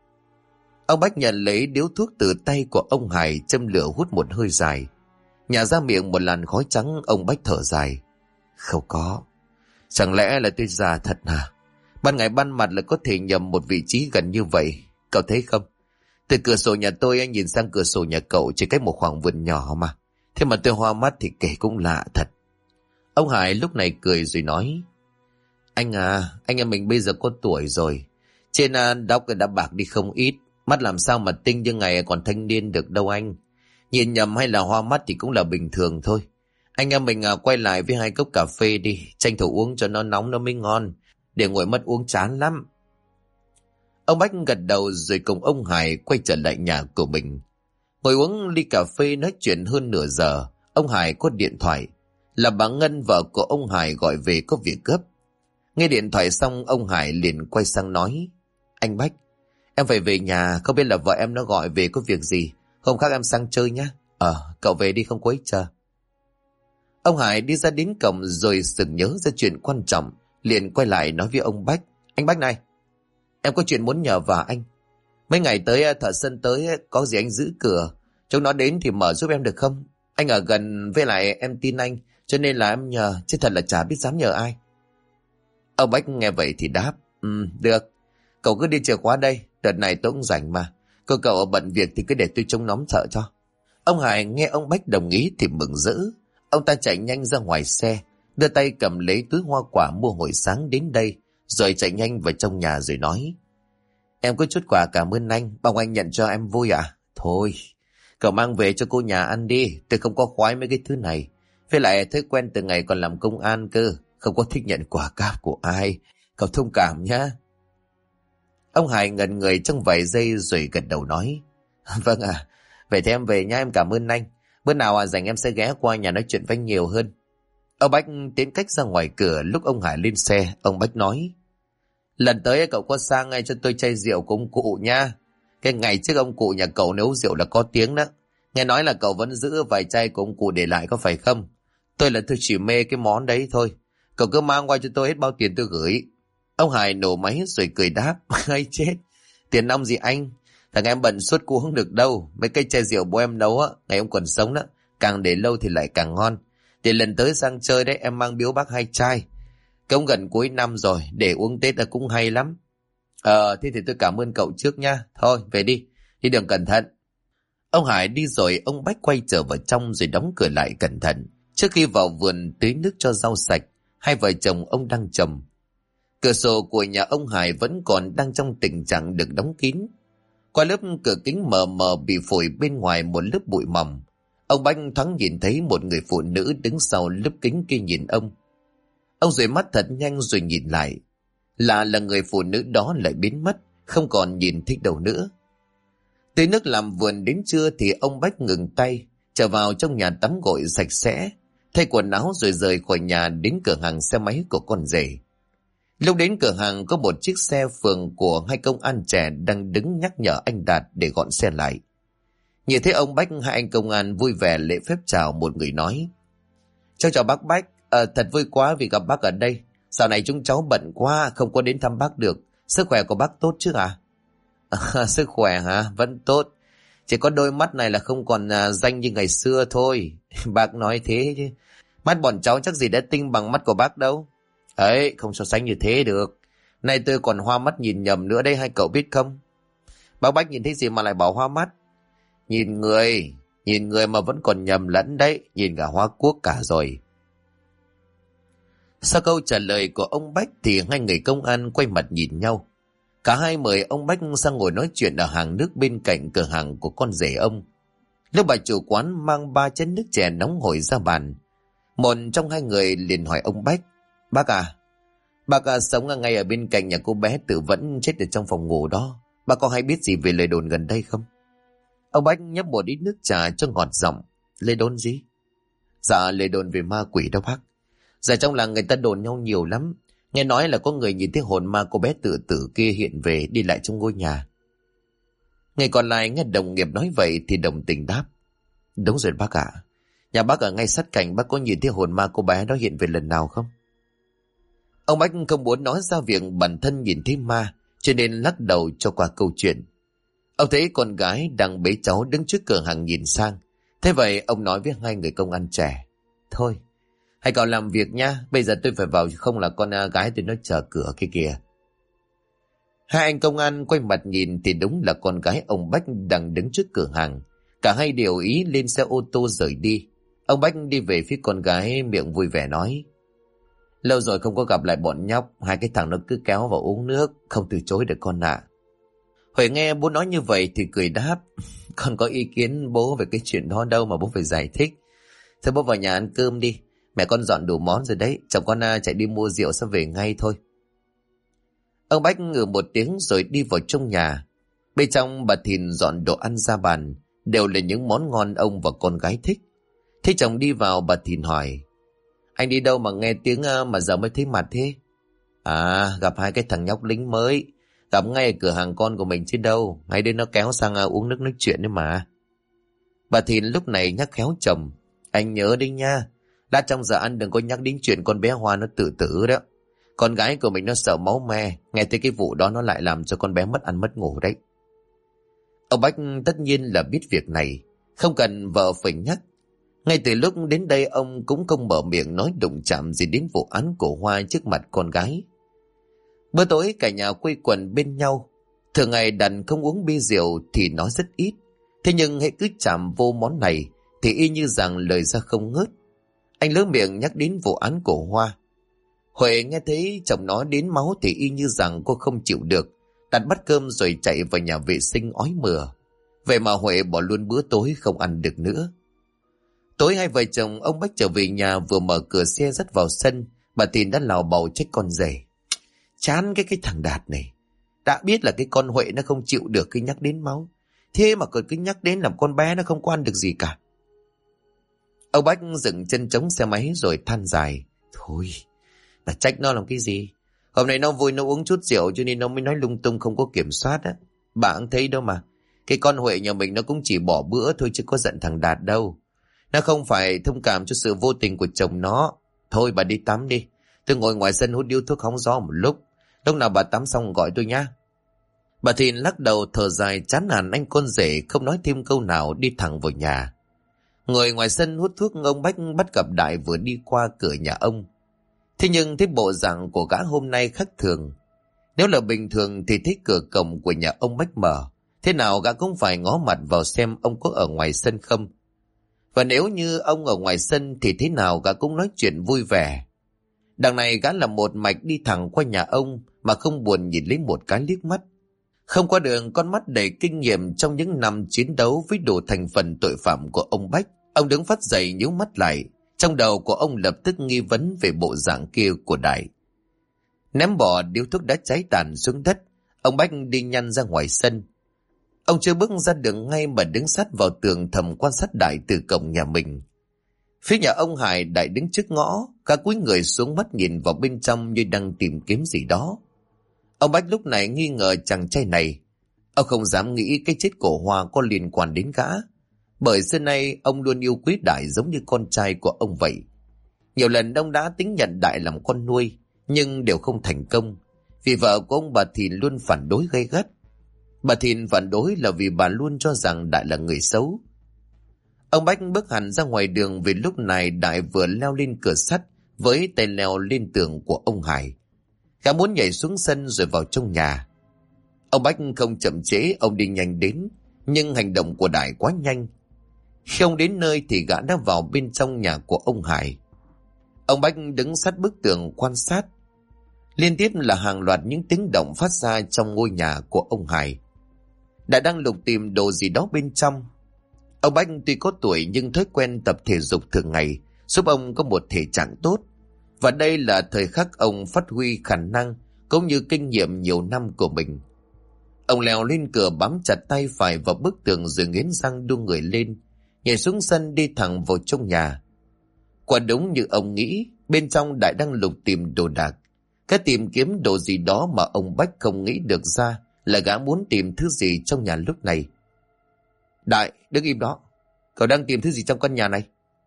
Ông Bách nhận lấy điếu thuốc từ tay của ông Hải, châm lửa hút một hơi dài. Nhả ra miệng một làn khói trắng, ông Bách thở dài. Không có. Chẳng lẽ là tôi già thật hả? Ban ngày ban mặt là có thể nhầm một vị trí gần như vậy. Cậu thấy không? Từ cửa sổ nhà tôi anh nhìn sang cửa sổ nhà cậu chỉ cách một khoảng vườn nhỏ mà. Thế mà tôi hoa mắt thì kể cũng lạ thật. Ông Hải lúc này cười rồi nói. Anh à, anh em mình bây giờ có tuổi rồi. Trên đóc đã bạc đi không ít. Mắt làm sao mà tinh như ngày còn thanh niên được đâu anh. Nhìn nhầm hay là hoa mắt thì cũng là bình thường thôi. Anh em mình quay lại với 2 cốc cà phê đi. Tranh thủ uống cho nó nóng nó mới ngon. Để ngồi mất uống chán lắm. Ông Bách gật đầu rồi cùng ông Hải quay trở lại nhà của mình. Ngồi uống ly cà phê nói chuyện hơn nửa giờ. Ông Hải có điện thoại. Là bà Ngân, vợ của ông Hải gọi về có việc gấp. Nghe điện thoại xong ông Hải liền quay sang nói. Anh Bách, em phải về nhà, không biết là vợ em nó gọi về có việc gì. Hôm khác em sang chơi nhé. Cậu về đi không quấy chờ. Ông Hải đi ra đến cổng rồi sực nhớ ra chuyện quan trọng. Liền quay lại nói với ông Bách. Anh Bách này, em có chuyện muốn nhờ vả anh. Mấy ngày tới thợ sân tới, có gì anh giữ cửa. Chúng nó đến thì mở giúp em được không? Anh ở gần với lại em tin anh, cho nên là em nhờ, chứ thật là chả biết dám nhờ ai. Ông Bách nghe vậy thì đáp. Được, cậu cứ đi chìa khóa đây, đợt này tôi cũng rảnh mà. Cậu ở bận việc thì cứ để tôi trông nóng thợ cho. Ông Hải nghe ông Bách đồng ý thì mừng rỡ. Ông ta chạy nhanh ra ngoài xe, đưa tay cầm lấy túi hoa quả mua hồi sáng đến đây, rồi chạy nhanh vào trong nhà rồi nói. Em có chút quà cảm ơn anh, mong anh nhận cho em vui à? Thôi, cậu mang về cho cô nhà ăn đi, tôi không có khoái mấy cái thứ này. Với lại thói quen từ ngày còn làm công an cơ, không có thích nhận quà cáp của ai. Cậu thông cảm nhá. Ông Hải ngẩn người trong vài giây rồi gật đầu nói. Vâng à, vậy thì em về nhá, em cảm ơn anh. Bữa nào rảnh em sẽ ghé qua nhà nói chuyện với anh nhiều hơn. Ông Bách tiến cách ra ngoài cửa. Lúc ông Hải lên xe, ông Bách nói. Lần tới cậu có sang ngay cho tôi chai rượu của ông cụ nha. Cái ngày trước ông cụ nhà cậu nấu rượu là có tiếng đó. Nghe nói là cậu vẫn giữ vài chai của ông cụ để lại có phải không? Tôi chỉ mê cái món đấy thôi. Cậu cứ mang qua cho tôi hết bao tiền tôi gửi. Ông Hải nổ máy rồi cười đáp. Hay chết, tiền nong gì anh? Thằng em bận suốt cú không được đâu. Mấy cây chai rượu bố em nấu ngày ông còn sống đó, càng để lâu thì lại càng ngon. Để lần tới sang chơi đấy em mang biếu bác 2 chai. Cũng gần cuối năm rồi, để uống Tết là cũng hay lắm. Thế thì tôi cảm ơn cậu trước nha. Thôi về đi, đi đường cẩn thận. Ông Hải đi rồi ông Bách quay trở vào trong rồi đóng cửa lại cẩn thận. Trước khi vào vườn tưới nước cho rau sạch, 2 vợ chồng ông đang trồng. Cửa sổ của nhà ông Hải vẫn còn đang trong tình trạng được đóng kín. Qua lớp cửa kính mờ mờ bị phủi bên ngoài một lớp bụi mỏng, ông Bách thoáng nhìn thấy một người phụ nữ đứng sau lớp kính kia nhìn ông. Ông dụi mắt thật nhanh rồi nhìn lại. Là người phụ nữ đó lại biến mất, không còn nhìn thấy đâu nữa. Tưới nước làm vườn đến trưa thì ông Bách ngừng tay, trở vào trong nhà tắm gội sạch sẽ, thay quần áo rồi rời khỏi nhà đến cửa hàng xe máy của con rể. Lúc đến cửa hàng có một chiếc xe phường của 2 công an trẻ đang đứng nhắc nhở anh Đạt để gọn xe lại. Nhìn thấy ông Bách, 2 anh công an vui vẻ lễ phép chào. Một người nói. Cháu chào bác Bách, thật vui quá vì gặp bác ở đây. Dạo này chúng cháu bận quá không có đến thăm bác được. Sức khỏe của bác tốt chứ à? Sức khỏe hả? Vẫn tốt. Chỉ có đôi mắt này là không còn danh như ngày xưa thôi. Bác nói thế chứ. Mắt bọn cháu chắc gì đã tinh bằng mắt của bác đâu. Ấy, không so sánh như thế được. Nay tôi còn hoa mắt nhìn nhầm nữa đây, 2 cậu biết không? Bác Bách nhìn thấy gì mà lại bảo hoa mắt? Nhìn người mà vẫn còn nhầm lẫn đấy, nhìn cả Hoa Quốc cả rồi. Sau câu trả lời của ông Bách thì 2 người công an quay mặt nhìn nhau. Cả hai mời ông Bách sang ngồi nói chuyện ở hàng nước bên cạnh cửa hàng của con rể ông. Lúc bà chủ quán mang 3 chén nước chè nóng hổi ra bàn, một trong 2 người liền hỏi ông Bách. Bác sống ngay ở bên cạnh nhà cô bé tự vẫn chết ở trong phòng ngủ đó. Bác có hay biết gì về lời đồn gần đây không? Ông Bách nhấp một ít nước trà cho ngọt giọng. Lời đồn gì? Dạ, lời đồn về ma quỷ đó bác. Giờ trong làng người ta đồn nhau nhiều lắm. Nghe nói là có người nhìn thấy hồn ma cô bé tự tử kia hiện về đi lại trong ngôi nhà. Người còn lại nghe đồng nghiệp nói vậy thì đồng tình đáp. Đúng rồi bác ạ. Nhà bác ở ngay sát cạnh, bác có nhìn thấy hồn ma cô bé đó hiện về lần nào không? Ông Bách không muốn nói ra việc bản thân nhìn thấy ma, cho nên lắc đầu cho qua câu chuyện. Ông thấy con gái đang bế cháu đứng trước cửa hàng nhìn sang. Thế vậy ông nói với hai người công an trẻ: Thôi, hãy cậu làm việc nha, bây giờ tôi phải vào, không là con gái tôi nó chờ cửa kia kìa. Hai anh công an quay mặt nhìn thì đúng là con gái ông Bách đang đứng trước cửa hàng. Cả hai đều ý lên xe ô tô rời đi. Ông Bách đi về phía con gái, miệng vui vẻ nói: Lâu rồi không có gặp lại bọn nhóc, hai cái thằng nó cứ kéo vào uống nước, không từ chối được con ạ. Huệ nghe bố nói như vậy thì cười đáp: Con có ý kiến bố về cái chuyện đó đâu mà bố phải giải thích. Thôi bố vào nhà ăn cơm đi, mẹ con dọn đủ món rồi đấy, chồng con chạy đi mua rượu sẽ về ngay thôi. Ông Bách ngừ một tiếng rồi đi vào trong nhà. Bên trong bà Thìn dọn đồ ăn ra bàn, đều là những món ngon ông và con gái thích. Thấy chồng đi vào, bà Thìn hỏi: Anh đi đâu mà nghe tiếng mà giờ mới thấy mặt thế? À, gặp hai cái thằng nhóc lính mới, gặp ngay ở cửa hàng con của mình chứ đâu, ngay đến nó kéo sang uống nước nói chuyện đấy mà. Bà Thìn lúc này nhắc khéo chồng: Anh nhớ đi nha, đã trong giờ ăn đừng có nhắc đến chuyện con bé Hoa nó tự tử đó. Con gái của mình nó sợ máu me, nghe thấy cái vụ đó nó lại làm cho con bé mất ăn mất ngủ đấy. Ông Bách tất nhiên là biết việc này, không cần vợ phải nhắc. Ngay từ lúc đến đây ông cũng không mở miệng nói đụng chạm gì đến vụ án của Hoa trước mặt con gái. Bữa tối cả nhà quây quần bên nhau. Thường ngày đàn không uống bia rượu thì nói rất ít, thế nhưng hễ cứ chạm vô món này thì y như rằng lời ra không ngớt. Anh lỡ miệng nhắc đến vụ án của Hoa. Huệ nghe thấy chồng nói đến máu thì y như rằng cô không chịu được, đặt bát cơm rồi chạy vào nhà vệ sinh ói mửa. Vậy mà Huệ bỏ luôn bữa tối không ăn được nữa. Tối hai vợ chồng ông Bách trở về nhà, vừa mở cửa xe dắt vào sân, bà Thìn đã lào bầu trách con rể: Chán cái thằng Đạt này, đã biết là cái con Huệ nó không chịu được khi nhắc đến máu, thế mà còn cứ nhắc đến làm con bé nó không có ăn được gì cả. Ông Bách dừng chân chống xe máy rồi than dài: Thôi, bà trách nó làm cái gì? Hôm nay nó vui nó uống chút rượu cho nên nó mới nói lung tung không có kiểm soát á. Bà cũng thấy đâu mà, cái con Huệ nhà mình nó cũng chỉ bỏ bữa thôi chứ có giận thằng Đạt đâu. Nó không phải thông cảm cho sự vô tình của chồng nó. Thôi bà đi tắm đi, tôi ngồi ngoài sân hút điếu thuốc hóng gió một lúc. Lúc nào bà tắm xong gọi tôi nhá. Bà Thìn lắc đầu thở dài chán nản anh con rể, không nói thêm câu nào, đi thẳng vào nhà. Ngồi ngoài sân hút thuốc, ông Bách bắt gặp Đại vừa đi qua cửa nhà ông. Thế nhưng thấy bộ dạng của gã hôm nay khác thường. Nếu là bình thường thì thấy cửa cổng của nhà ông Bách mở, thế nào gã cũng phải ngó mặt vào xem ông có ở ngoài sân không. Và nếu như ông ở ngoài sân thì thế nào gã cũng nói chuyện vui vẻ. Đằng này gã là một mạch đi thẳng qua nhà ông mà không buồn nhìn lấy một cái liếc mắt. Không qua đường con mắt đầy kinh nghiệm trong những năm chiến đấu với đủ thành phần tội phạm của ông Bách, ông đứng phát dậy nhíu mắt lại. Trong đầu của ông lập tức nghi vấn về bộ dạng kia của Đại. Ném bỏ điếu thuốc đã cháy tàn xuống đất, ông Bách đi nhanh ra ngoài sân. Ông chưa bước ra đường ngay mà đứng sát vào tường thầm quan sát Đại từ cổng nhà mình. Phía nhà ông Hải, Đại đứng trước ngõ, cả cúi người xuống mắt nhìn vào bên trong như đang tìm kiếm gì đó. Ông Bách lúc này nghi ngờ chàng trai này. Ông không dám nghĩ cái chết của Hoa có liên quan đến gã, bởi xưa nay ông luôn yêu quý Đại giống như con trai của ông vậy. Nhiều lần ông đã tính nhận Đại làm con nuôi, nhưng đều không thành công, vì vợ của ông bà Thìn luôn phản đối gay gắt. Bà Thìn phản đối là vì bà luôn cho rằng Đại là người xấu. Ông Bách bước hẳn ra ngoài đường, vì lúc này Đại vừa leo lên cửa sắt với tay leo lên tường của ông Hải. Gã muốn nhảy xuống sân rồi vào trong nhà. Ông Bách không chậm trễ, ông đi nhanh đến, nhưng hành động của Đại quá nhanh. Khi ông đến nơi thì gã đã vào bên trong nhà của ông Hải. Ông Bách đứng sát bức tường quan sát. Liên tiếp là hàng loạt những tiếng động phát ra trong ngôi nhà của ông Hải. Đại đang lục tìm đồ gì đó bên trong. Ông Bách tuy có tuổi nhưng thói quen tập thể dục thường ngày giúp ông có một thể trạng tốt. Và đây là thời khắc ông phát huy khả năng cũng như kinh nghiệm nhiều năm của mình. Ông leo lên cửa, bám chặt tay phải vào bức tường rồi nghiến răng đu người lên, nhảy xuống sân đi thẳng vào trong nhà. Quả đúng như ông nghĩ, bên trong Đại đang lục tìm đồ đạc. Cái tìm kiếm đồ gì đó mà ông Bách không nghĩ được ra là gã muốn tìm thứ gì trong nhà lúc này. Đại, đứng im đó. Cậu đang tìm thứ gì trong căn nhà này?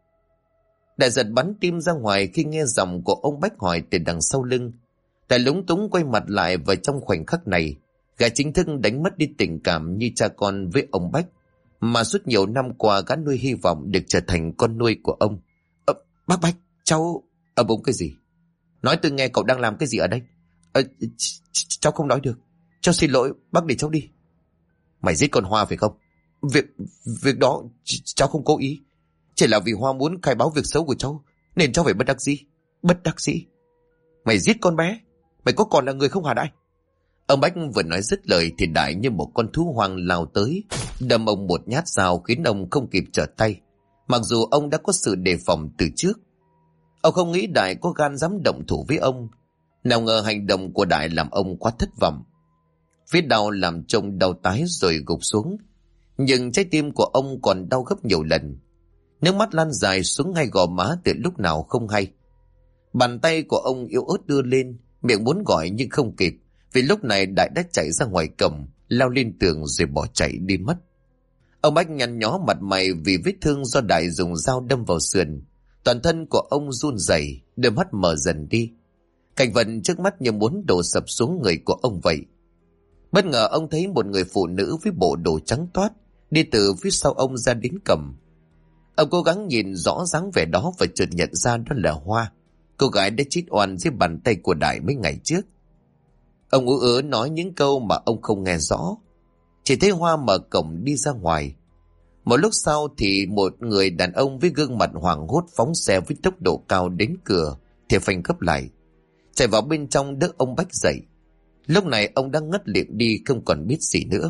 Đại giật bắn tim ra ngoài khi nghe giọng của ông Bách hỏi từ đằng sau lưng. Đại lúng túng quay mặt lại, và trong khoảnh khắc này, Gã chính thức đánh mất đi tình cảm như cha con với ông Bách, mà suốt nhiều năm qua gã nuôi hy vọng được trở thành con nuôi của ông. Bác Bách, cháu... bụng cái gì? Nói tôi nghe, cậu đang làm cái gì ở đây? Cháu không nói được. Cháu xin lỗi, bác để cháu đi. Mày giết con Hoa phải không? Việc đó cháu không cố ý. Chỉ là vì Hoa muốn khai báo việc xấu của cháu, nên cháu phải bất đắc dĩ. Bất đắc dĩ? Mày giết con bé, mày có còn là người không hả Đại? Ông Bách vừa nói dứt lời thì Đại như một con thú hoang lao tới, đâm ông một nhát dao khiến ông không kịp trở tay, mặc dù ông đã có sự đề phòng từ trước. Ông không nghĩ Đại có gan dám động thủ với ông. Nào ngờ hành động của Đại làm ông quá thất vọng. Vết đau làm trông đau tái rồi gục xuống, nhưng trái tim của ông còn đau gấp nhiều lần. Nước mắt lan dài xuống ngay gò má từ lúc nào không hay. Bàn tay của ông yếu ớt đưa lên, miệng muốn gọi nhưng không kịp, vì lúc này Đại đã chạy ra ngoài cổng, lao lên tường rồi bỏ chạy đi mất. Ông Bách nhăn nhó mặt mày vì vết thương do Đại dùng dao đâm vào sườn. Toàn thân của ông run rẩy, đôi mắt mở dần đi. Cảnh vật trước mắt như muốn đổ sập xuống người của ông vậy. Bất ngờ ông thấy một người phụ nữ với bộ đồ trắng toát đi từ phía sau ông ra đến cổng. Ông cố gắng nhìn rõ dáng vẻ đó và chợt nhận ra đó là Hoa, cô gái đã chết oan dưới bàn tay của Đại mấy ngày trước. Ông ú ớ nói những câu mà ông không nghe rõ. Chỉ thấy Hoa mở cổng đi ra ngoài. Một lúc sau thì một người đàn ông với gương mặt hoảng hốt phóng xe với tốc độ cao đến cửa thì phanh gấp lại, chạy vào bên trong đỡ ông Bách dậy. Lúc này ông đang ngất lịm đi, không còn biết gì nữa.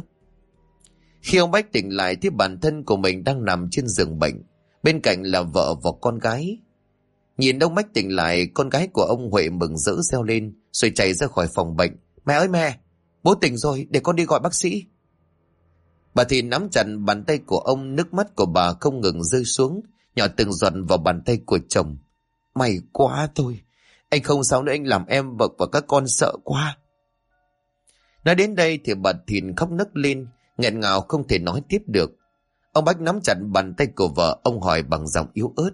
Khi ông Bách tỉnh lại thì bản thân của mình đang nằm trên giường bệnh, bên cạnh là vợ và con gái. Nhìn ông Bách tỉnh lại, con gái của ông Huệ mừng rỡ reo lên rồi chạy ra khỏi phòng bệnh. Mẹ ơi mẹ, bố tỉnh rồi, để con đi gọi bác sĩ. Bà thì nắm chặt bàn tay của ông, nước mắt của bà không ngừng rơi xuống, nhỏ từng giọt vào bàn tay của chồng. May quá thôi, anh không sao nữa, anh làm em và các con sợ quá. Nói đến đây thì bà Thìn khóc nấc lên, nghẹn ngào không thể nói tiếp được. Ông Bách nắm chặt bàn tay của vợ, ông hỏi bằng giọng yếu ớt.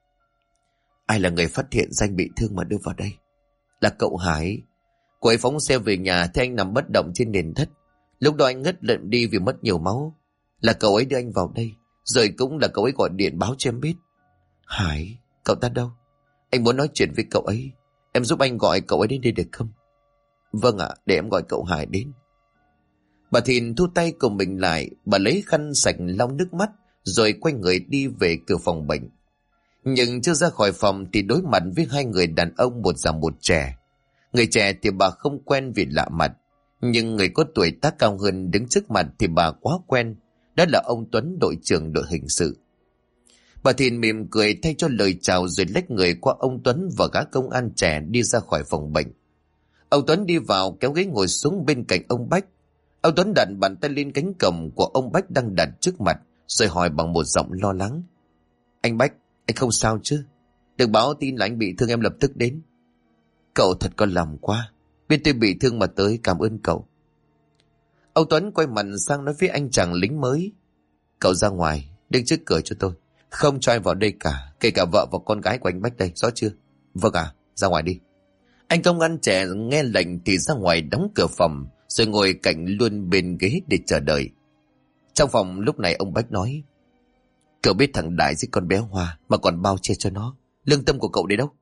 Ai là người phát hiện Danh bị thương mà đưa vào đây? Là cậu Hải. Cô ấy phóng xe về nhà thấy anh nằm bất động trên nền thất. Lúc đó anh ngất lịm đi vì mất nhiều máu. Là cậu ấy đưa anh vào đây, rồi cũng là cậu ấy gọi điện báo cho em biết. Hải, cậu ta đâu? Anh muốn nói chuyện với cậu ấy. Em giúp anh gọi cậu ấy đến đây được không? Vâng ạ, để em gọi cậu Hải đến. Bà Thìn thu tay của mình lại, bà lấy khăn sạch lau nước mắt rồi quay người đi về cửa phòng bệnh. Nhưng chưa ra khỏi phòng thì đối mặt với hai người đàn ông, một già một trẻ. Người trẻ thì bà không quen vì lạ mặt, nhưng người có tuổi tác cao hơn đứng trước mặt thì bà quá quen. Đó là ông Tuấn, đội trưởng đội hình sự. Bà Thìn mỉm cười thay cho lời chào rồi lách người qua ông Tuấn và gã công an trẻ đi ra khỏi phòng bệnh. Ông Tuấn đi vào kéo ghế ngồi xuống bên cạnh ông Bách. Ông Tuấn đặt bàn tay lên cánh cổng của ông Bách đang đặt trước mặt rồi hỏi bằng một giọng lo lắng. Anh Bách, anh không sao chứ? Được báo tin là anh bị thương em lập tức đến. Cậu thật có lòng quá, biết tôi bị thương mà tới, cảm ơn cậu. Ông Tuấn quay mặt sang nói với anh chàng lính mới. Cậu ra ngoài, đứng trước cửa cho tôi. Không cho ai vào đây cả, kể cả vợ và con gái của anh Bách đây, rõ chưa? Vâng ạ, ra ngoài đi. Anh công an trẻ nghe lệnh thì ra ngoài đóng cửa phòng, rồi ngồi cạnh luôn bên ghế để chờ đợi. Trong phòng lúc này ông Bách nói. Cậu biết thằng Đại giết con bé Hoa mà còn bao che cho nó. Lương tâm của cậu đi đâu?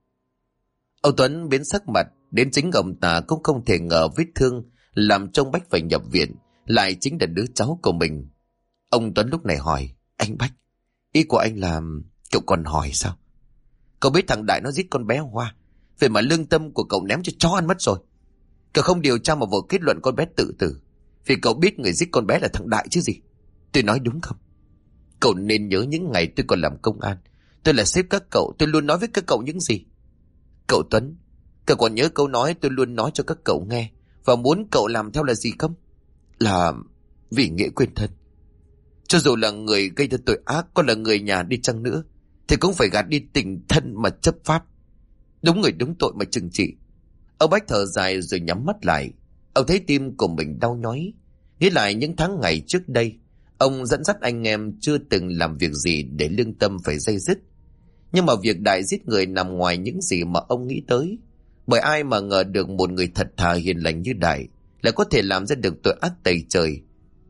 Ông Tuấn biến sắc mặt, đến chính ông ta cũng không thể ngờ vết thương làm cho ông Bách phải nhập viện lại chính là đứa cháu của mình. Ông Tuấn lúc này hỏi. Anh Bách, ý của anh là... Cậu còn hỏi sao? Cậu biết thằng Đại nó giết con bé Hoa, vậy mà lương tâm của cậu ném cho chó ăn mất rồi. Cậu không điều tra mà vội kết luận con bé tự tử, vì cậu biết người giết con bé là thằng Đại chứ gì. Tôi nói đúng không? Cậu nên nhớ những ngày tôi còn làm công an, tôi là sếp các cậu, tôi luôn nói với các cậu những gì. Cậu Tuấn, cậu còn nhớ câu nói tôi luôn nói cho các cậu nghe và muốn cậu làm theo là gì không? Là vì nghĩa quên thân. Cho dù là người gây ra tội ác có là người nhà đi chăng nữa thì cũng phải gạt đi tình thân mà chấp pháp. Đúng người đúng tội mà trừng trị. Ông Bách thở dài rồi nhắm mắt lại. Ông thấy tim của mình đau nhói. Nghĩ lại những tháng ngày trước đây, ông dẫn dắt anh em chưa từng làm việc gì để lương tâm phải day dứt. Nhưng mà việc Đại giết người nằm ngoài những gì mà ông nghĩ tới. Bởi ai mà ngờ được một người thật thà hiền lành như Đại lại có thể làm ra được tội ác tày trời.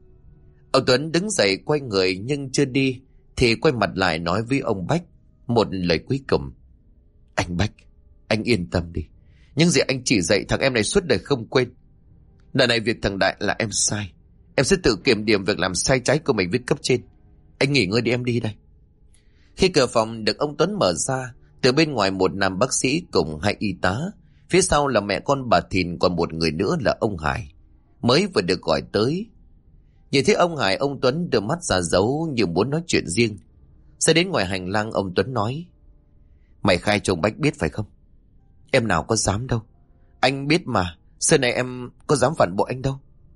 Ông Tuấn đứng dậy quay người nhưng chưa đi thì quay mặt lại nói với ông Bách một lời cuối cùng. Anh Bách, anh yên tâm đi. Những gì anh chỉ dạy thằng em này suốt đời không quên. Lần này việc thằng Đại là em sai. Em sẽ tự kiểm điểm việc làm sai trái của mình với cấp trên. Anh nghỉ ngơi đi, em đi đây. Khi cửa phòng được ông Tuấn mở ra, từ bên ngoài một nam bác sĩ cùng 2 y tá, phía sau là mẹ con bà Thìn, còn một người nữa là ông Hải, mới vừa được gọi tới. Nhìn thấy ông Hải, ông Tuấn đưa mắt ra dấu như muốn nói chuyện riêng. Sẽ đến ngoài hành lang, ông Tuấn nói: Mày khai cho ông Bách biết phải không? Em nào có dám đâu. Anh biết mà, xưa này em có dám phản bội anh đâu.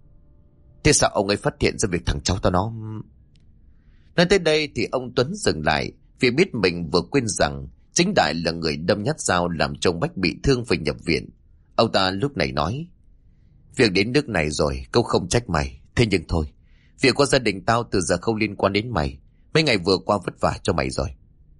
Thế sao ông ấy phát hiện ra việc thằng cháu tao nó... Nói tới đây thì ông Tuấn dừng lại, vì biết mình vừa quên rằng chính Đại là người đâm nhát dao làm cho ông Bách bị thương phải nhập viện. Ông ta lúc này nói: Việc đến nước này rồi, câu không trách mày. Thế nhưng thôi, việc của gia đình tao từ giờ không liên quan đến mày. Mấy ngày vừa qua vất vả cho mày rồi.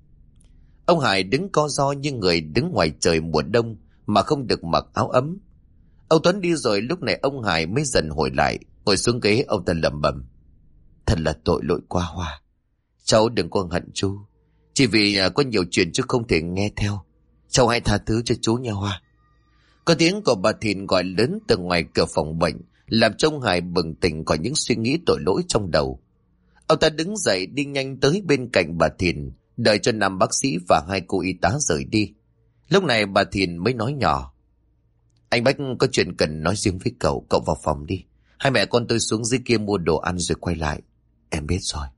Ông Hải đứng co ro như người đứng ngoài trời mùa đông mà không được mặc áo ấm. Ông Tuấn đi rồi, lúc này ông Hải mới dần hồi lại, ngồi xuống ghế. Ông ta lẩm bẩm: Thật là tội lỗi quá Hoa. Cháu đừng có hận chú. Chỉ vì có nhiều chuyện chú không thể nghe theo. Cháu hãy tha thứ cho chú nha Hoa. Có tiếng của bà Thìn gọi lớn từ ngoài cửa phòng bệnh, làm cho ông Hải bừng tỉnh khỏi những suy nghĩ tội lỗi trong đầu. Ông ta đứng dậy đi nhanh tới bên cạnh bà Thìn, đợi cho nam bác sĩ và 2 cô y tá rời đi. Lúc này bà Thìn mới nói nhỏ: Anh Bách có chuyện cần nói riêng với cậu. Cậu vào phòng đi. 2 mẹ con tôi xuống dưới kia mua đồ ăn rồi quay lại. Em biết rồi.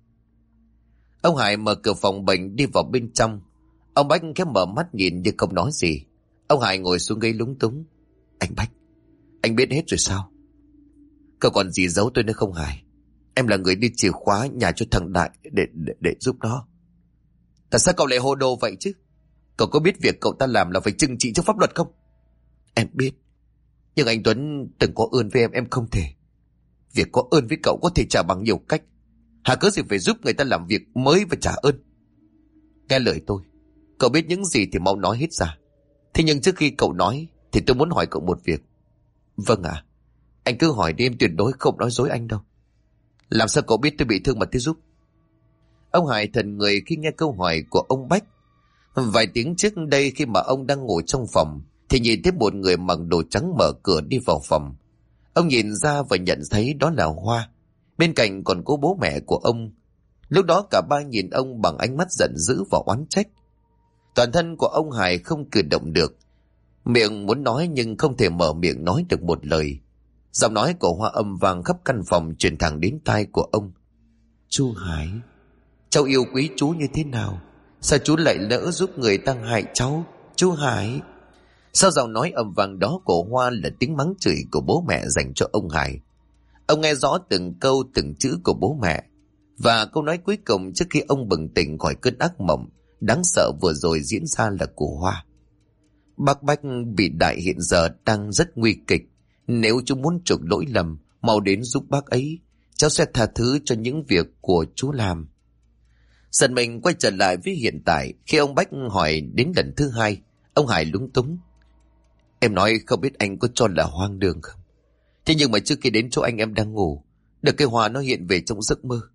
Ông Hải mở cửa phòng bệnh đi vào bên trong. Ông Bách khép mở mắt nhìn nhưng không nói gì. Ông Hải ngồi xuống ghế lúng túng. Anh Bách, anh biết hết rồi sao? Cậu còn gì giấu tôi nữa không Hải? Em là người đi chìa khóa nhà cho thằng Đại để giúp nó. Tại sao cậu lại hồ đồ vậy chứ? Cậu có biết việc cậu ta làm là phải trừng trị trước pháp luật không? Em biết. Nhưng anh Tuấn từng có ơn với em không thể. Việc có ơn với cậu có thể trả bằng nhiều cách. Hà cớ gì phải giúp người ta làm việc mới và trả ơn? Nghe lời tôi. Cậu biết những gì thì mau nói hết ra. Thế nhưng trước khi cậu nói thì tôi muốn hỏi cậu một việc. Vâng ạ. Anh cứ hỏi đi, em tuyệt đối không nói dối anh đâu. Làm sao cậu biết tôi bị thương mà tôi giúp? Ông Hải thần người khi nghe câu hỏi của ông Bách. Vài tiếng trước đây khi mà ông đang ngồi trong phòng thì nhìn thấy một người mặc đồ trắng mở cửa đi vào phòng. Ông nhìn ra và nhận thấy đó là Hoa. Bên cạnh còn có bố mẹ của ông. Lúc đó cả ba nhìn ông bằng ánh mắt giận dữ và oán trách. Toàn thân của ông Hải không cử động được. Miệng muốn nói nhưng không thể mở miệng nói được một lời. Giọng nói của Hoa âm vang khắp căn phòng truyền thẳng đến tai của ông. Chú Hải, cháu yêu quý chú như thế nào? Sao chú lại lỡ giúp người ta hại cháu? Chú Hải. Sau giọng nói ầm vang đó của Hoa là tiếng mắng chửi của bố mẹ dành cho ông Hải. Ông nghe rõ từng câu từng chữ của bố mẹ. Và câu nói cuối cùng trước khi ông bừng tỉnh khỏi cơn ác mộng đáng sợ vừa rồi diễn ra là của Hoa. Bác Bách bị Đại hiện giờ đang rất nguy kịch. Nếu chú muốn chuộc lỗi lầm, mau đến giúp bác ấy. Cháu sẽ tha thứ cho những việc của chú làm. Dần mình quay trở lại với hiện tại. Khi ông Bách hỏi đến lần thứ 2, ông Hải lúng túng. Em nói không biết anh có cho là hoang đường không? Thế nhưng mà trước khi đến chỗ anh em đang ngủ, được cái Hoa nó hiện về trong giấc mơ.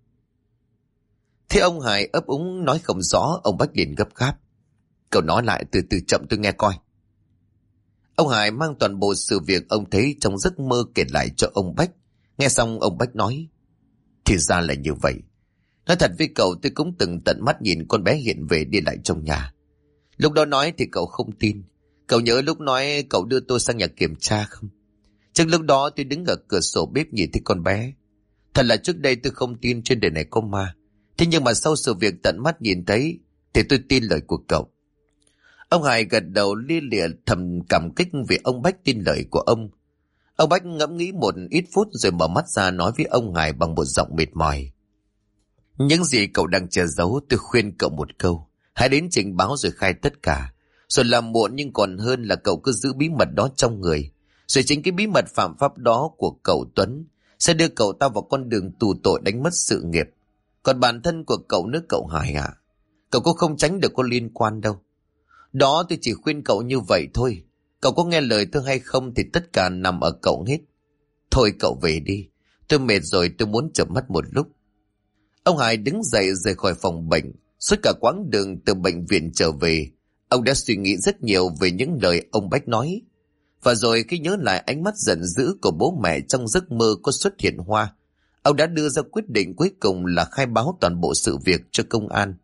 Thế ông Hải ấp úng nói không rõ. Ông Bách liền gấp gáp. Cậu nói lại từ từ chậm tôi nghe coi. Ông Hải mang toàn bộ sự việc ông thấy trong giấc mơ kể lại cho ông Bách. Nghe xong ông Bách nói. Thì ra là như vậy. Nói thật với cậu, tôi cũng từng tận mắt nhìn con bé hiện về đi lại trong nhà. Lúc đó nói thì cậu không tin. Cậu nhớ lúc nói cậu đưa tôi sang nhà kiểm tra không? Trước lúc đó tôi đứng ở cửa sổ bếp nhìn thấy con bé. Thật là trước đây tôi không tin trên đời này có ma. Thế nhưng mà sau sự việc tận mắt nhìn thấy thì tôi tin lời của cậu. Ông Hải gật đầu lia lịa thầm cảm kích vì ông Bách tin lời của ông. Ông Bách ngẫm nghĩ một ít phút rồi mở mắt ra nói với ông Hải bằng một giọng mệt mỏi. Những gì cậu đang che giấu tôi khuyên cậu một câu. Hãy đến trình báo rồi khai tất cả. Rồi làm muộn nhưng còn hơn là cậu cứ giữ bí mật đó trong người. Rồi chính cái bí mật phạm pháp đó của cậu Tuấn sẽ đưa cậu ta vào con đường tù tội đánh mất sự nghiệp. Còn bản thân của cậu nữa cậu Hải à, cậu cũng không tránh được có liên quan đâu. Đó tôi chỉ khuyên cậu như vậy thôi. Cậu có nghe lời tôi hay không thì tất cả nằm ở cậu hết. Thôi cậu về đi, tôi mệt rồi, tôi muốn chợp mắt một lúc. Ông Hải đứng dậy rời khỏi phòng bệnh. Suốt cả quãng đường từ bệnh viện trở về, ông đã suy nghĩ rất nhiều về những lời ông Bách nói. Và rồi khi nhớ lại ánh mắt giận dữ của bố mẹ trong giấc mơ có xuất hiện Hoa, ông đã đưa ra quyết định cuối cùng là khai báo toàn bộ sự việc cho công an.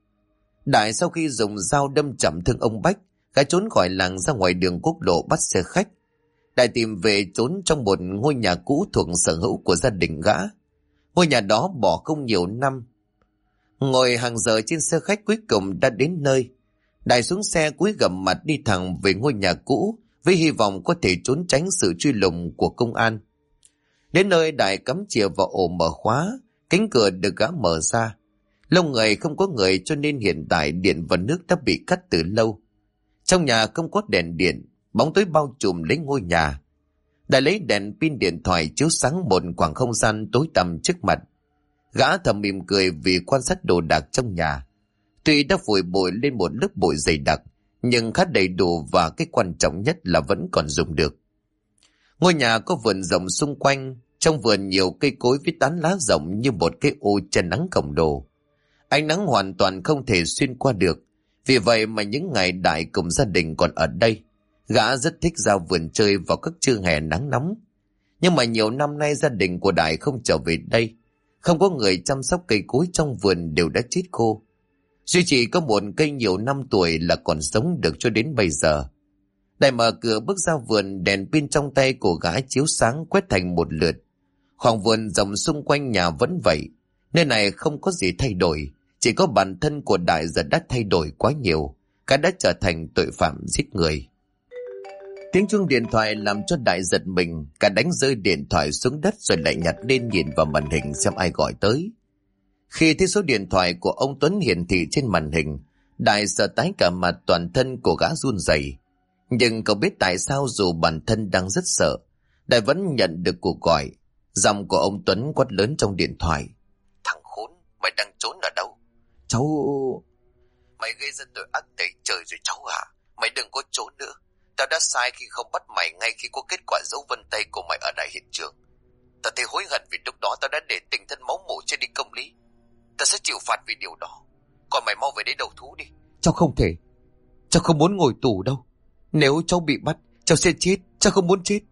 Đại sau khi dùng dao đâm chặn thương ông Bách, gã trốn khỏi làng ra ngoài đường quốc lộ bắt xe khách. Đại tìm về trốn trong một ngôi nhà cũ thuộc sở hữu của gia đình gã. Ngôi nhà đó bỏ không nhiều năm. Ngồi hàng giờ trên xe khách cuối cùng đã đến nơi. Đại xuống xe cúi gằm mặt đi thẳng về ngôi nhà cũ với hy vọng có thể trốn tránh sự truy lùng của công an. Đến nơi Đại cắm chìa vào ổ mở khóa, cánh cửa được gã mở ra. Lâu ngày không có người cho nên hiện tại điện và nước đã bị cắt từ lâu. Trong nhà không có đèn điện, bóng tối bao trùm lấy ngôi nhà. Đại lấy đèn pin điện thoại chiếu sáng một khoảng không gian tối tăm trước mặt. Gã thầm mỉm cười vì quan sát đồ đạc trong nhà. Tuy đã phủi bụi lên một lớp bụi dày đặc, nhưng khá đầy đủ và cái quan trọng nhất là vẫn còn dùng được. Ngôi nhà có vườn rộng xung quanh, trong vườn nhiều cây cối với tán lá rộng như một cái ô che nắng khổng lồ. Ánh nắng hoàn toàn không thể xuyên qua được, vì vậy mà những ngày Đại cùng gia đình còn ở đây, gã rất thích ra vườn chơi vào các trưa hè nắng nóng. Nhưng mà nhiều năm nay gia đình của Đại không trở về đây, không có người chăm sóc cây cối trong vườn đều đã chết khô. Duy chỉ có một cây nhiều năm tuổi là còn sống được cho đến bây giờ. Đại mở cửa bước ra vườn, đèn pin trong tay của gã chiếu sáng quét thành một lượt. Khoảng vườn rộng xung quanh nhà vẫn vậy, nơi này không có gì thay đổi, chỉ có bản thân của Đại giờ đã thay đổi quá nhiều, gã đã trở thành tội phạm giết người. Tiếng chuông điện thoại làm cho Đại giật mình, cả đánh rơi điện thoại xuống đất rồi lại nhặt lên nhìn vào màn hình xem ai gọi tới. Khi thấy số điện thoại của ông Tuấn hiển thị trên màn hình, Đại sợ tái cả mặt, toàn thân của gã run rẩy. Nhưng cậu biết tại sao dù bản thân đang rất sợ, Đại vẫn nhận được cuộc gọi. Giọng của ông Tuấn quát lớn trong điện thoại: "Thằng khốn, mày đang trốn ở đâu?" "Cháu..." "Mày gây ra tội ác tày trời rồi cháu à. Mày đừng có trốn nữa. Tao đã sai khi không bắt mày ngay khi có kết quả dấu vân tay của mày ở đại hiện trường. Tao thấy hối hận vì lúc đó tao đã để tình thân máu mủ chết đi công lý. Tao sẽ chịu phạt vì điều đó. Còn mày mau về đây đầu thú đi." "Cháu không thể. Cháu không muốn ngồi tù đâu. Nếu cháu bị bắt, cháu sẽ chết. Cháu không muốn chết."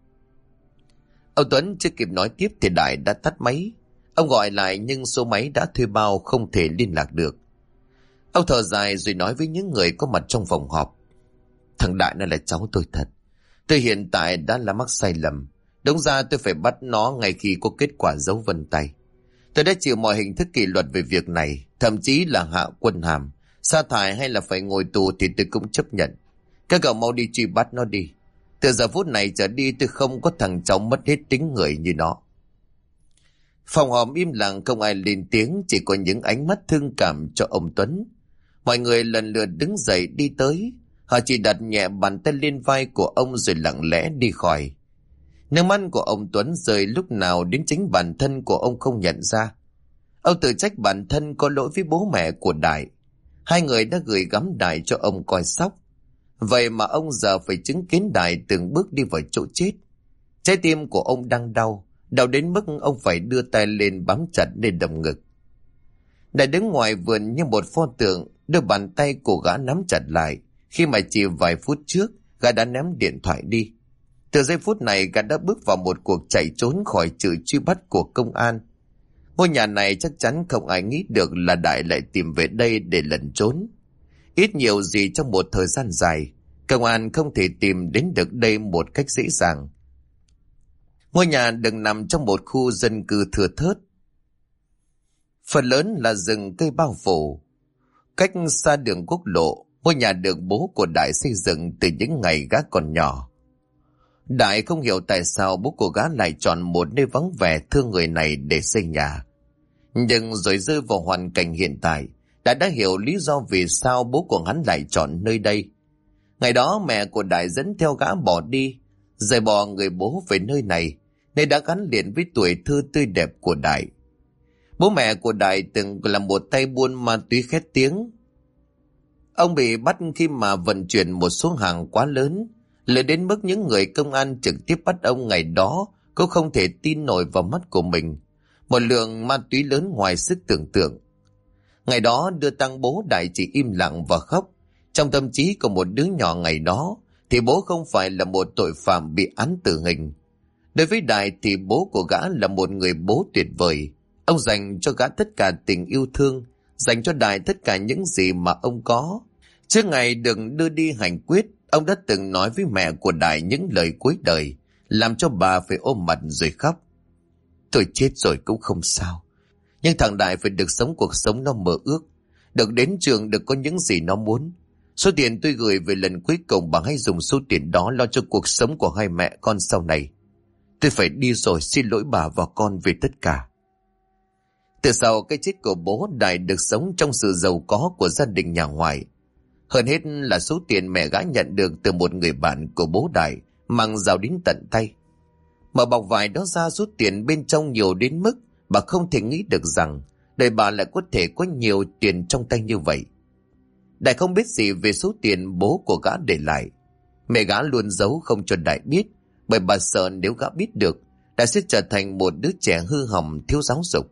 Ông Tuấn chưa kịp nói tiếp thì Đại đã tắt máy. Ông gọi lại nhưng số máy đã thuê bao, không thể liên lạc được. Ông thở dài rồi nói với những người có mặt trong phòng họp: "Thằng Đại này là cháu tôi thật. Tôi hiện tại đã là mắc sai lầm. Đúng ra tôi phải bắt nó ngay khi có kết quả dấu vân tay. Tôi đã chịu mọi hình thức kỷ luật về việc này, thậm chí là hạ quân hàm, sa thải hay là phải ngồi tù thì tôi cũng chấp nhận. Các cậu mau đi truy bắt nó đi. Từ giờ phút này trở đi tôi không có thằng cháu mất hết tính người như nó." Phòng họp im lặng, không ai lên tiếng, chỉ có những ánh mắt thương cảm cho ông Tuấn. Mọi người lần lượt đứng dậy đi tới. Họ chỉ đặt nhẹ bàn tay lên vai của ông rồi lặng lẽ đi khỏi. Nước mắt của ông Tuấn rơi lúc nào đến chính bản thân của ông không nhận ra. Ông tự trách bản thân có lỗi với bố mẹ của Đại. Hai người đã gửi gắm Đại cho ông coi sóc. Vậy mà ông giờ phải chứng kiến Đại từng bước đi vào chỗ chết. Trái tim của ông đang đau, đau đến mức ông phải đưa tay lên bám chặt lên đầm ngực. Đại đứng ngoài vườn như một pho tượng, đôi bàn tay của gã nắm chặt lại. Khi mà chỉ vài phút trước, gã đã ném điện thoại đi. Từ giây phút này, gã đã bước vào một cuộc chạy trốn khỏi sự truy bắt của công an. Ngôi nhà này chắc chắn không ai nghĩ được là Đại lại tìm về đây để lẩn trốn. Ít nhiều gì trong một thời gian dài, công an không thể tìm đến được đây một cách dễ dàng. Ngôi nhà được nằm trong một khu dân cư thưa thớt. Phần lớn là rừng cây bao phủ. Cách xa đường quốc lộ, ngôi nhà được bố của Đại xây dựng từ những ngày gã còn nhỏ. Đại không hiểu tại sao bố của gã lại chọn một nơi vắng vẻ thương người này để xây nhà. Nhưng rồi rơi vào hoàn cảnh hiện tại, Đại đã hiểu lý do vì sao bố của hắn lại chọn nơi đây. Ngày đó mẹ của Đại dẫn theo gã bỏ đi, rời bỏ người bố về nơi này, nơi đã gắn liền với tuổi thơ tươi đẹp của Đại. Bố mẹ của Đại từng là một tay buôn ma túy khét tiếng. Ông bị bắt khi mà vận chuyển một số hàng quá lớn, lớn đến mức những người công an trực tiếp bắt ông ngày đó Cô không thể tin nổi vào mắt của mình. Một lượng ma túy lớn ngoài sức tưởng tượng. Ngày đó đưa tang bố, Đại chỉ im lặng và khóc. Trong tâm trí của một đứa nhỏ ngày đó thì bố không phải là một tội phạm bị án tử hình. Đối với Đại thì bố của gã là một người bố tuyệt vời. Ông dành cho gã tất cả tình yêu thương, dành cho Đại tất cả những gì mà ông có. Trước ngày được đưa đi hành quyết, ông đã từng nói với mẹ của Đại những lời cuối đời, làm cho bà phải ôm mặt rồi khóc. Tôi chết rồi cũng không sao, nhưng thằng Đại phải được sống cuộc sống nó mơ ước, được đến trường, được có những gì nó muốn. Số tiền tôi gửi về lần cuối cùng, bà hãy dùng số tiền đó lo cho cuộc sống của hai mẹ con sau này. Tôi phải đi rồi, xin lỗi bà và con về tất cả. Từ sau cái chết của bố, Đại được sống trong sự giàu có của gia đình nhà ngoại. Hơn hết là số tiền mẹ gã nhận được từ một người bạn của bố Đại mang giao đến tận tay. Mở bọc vải đó ra, số tiền bên trong nhiều đến mức bà không thể nghĩ được rằng đời bà lại có thể có nhiều tiền trong tay như vậy. Đại không biết gì về số tiền bố của gã để lại. Mẹ gã luôn giấu không cho Đại biết, bởi bà sợ nếu gã biết được, Đại sẽ trở thành một đứa trẻ hư hỏng, thiếu giáo dục.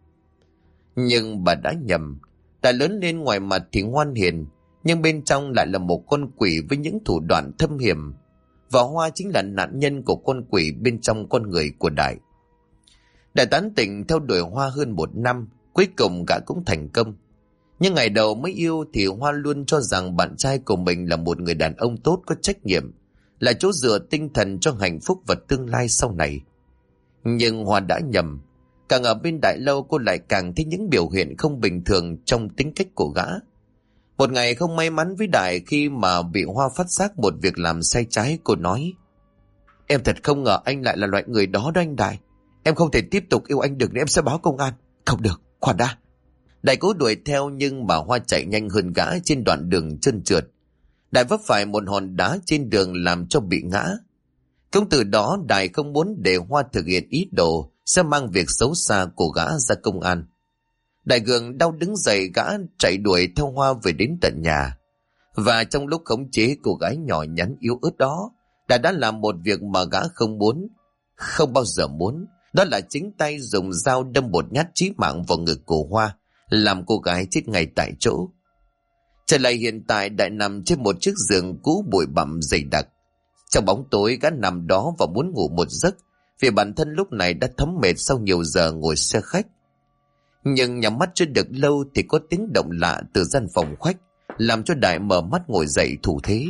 Nhưng bà đã nhầm. Đại lớn lên ngoài mặt thì ngoan hiền, nhưng bên trong lại là một con quỷ với những thủ đoạn thâm hiểm. Và Hoa chính là nạn nhân của con quỷ bên trong con người của Đại. Đại tán tỉnh theo đuổi Hoa hơn 1 năm, cuối cùng gã cũng thành công. Nhưng ngày đầu mới yêu thì Hoa luôn cho rằng bạn trai của mình là một người đàn ông tốt, có trách nhiệm, là chỗ dựa tinh thần cho hạnh phúc và tương lai sau này. Nhưng Hoa đã nhầm. Càng ở bên Đại lâu, cô lại càng thấy những biểu hiện không bình thường trong tính cách của gã. Một ngày không may mắn với Đại, khi mà bị Hoa phát giác một việc làm sai trái, cô nói: Em thật không ngờ anh lại là loại người đó đó anh Đại. Em không thể tiếp tục yêu anh được nữa, em sẽ báo công an. Không được, khoan đã. Đại cố đuổi theo nhưng mà Hoa chạy nhanh hơn gã trên đoạn đường trơn trượt. Đại vấp phải một hòn đá trên đường làm cho bị ngã. Cũng từ đó Đại không muốn để Hoa thực hiện ý đồ sẽ mang việc xấu xa của gã ra công an. Đại gượng đau đứng dậy, gã chạy đuổi theo Hoa về đến tận nhà. Và trong lúc khống chế cô gái nhỏ nhắn yếu ớt đó, Đại đã làm một việc mà gã không muốn, không bao giờ muốn. Đó là chính tay dùng dao đâm một nhát chí mạng vào ngực của Hoa, làm cô gái chết ngay tại chỗ. Trở lại hiện tại, Đại nằm trên một chiếc giường cũ bụi bặm dày đặc. Trong bóng tối, gã nằm đó và muốn ngủ một giấc, vì bản thân lúc này đã thấm mệt sau nhiều giờ ngồi xe khách. Nhưng nhắm mắt chưa được lâu thì có tiếng động lạ từ gian phòng khách, làm cho Đại mở mắt ngồi dậy thủ thế.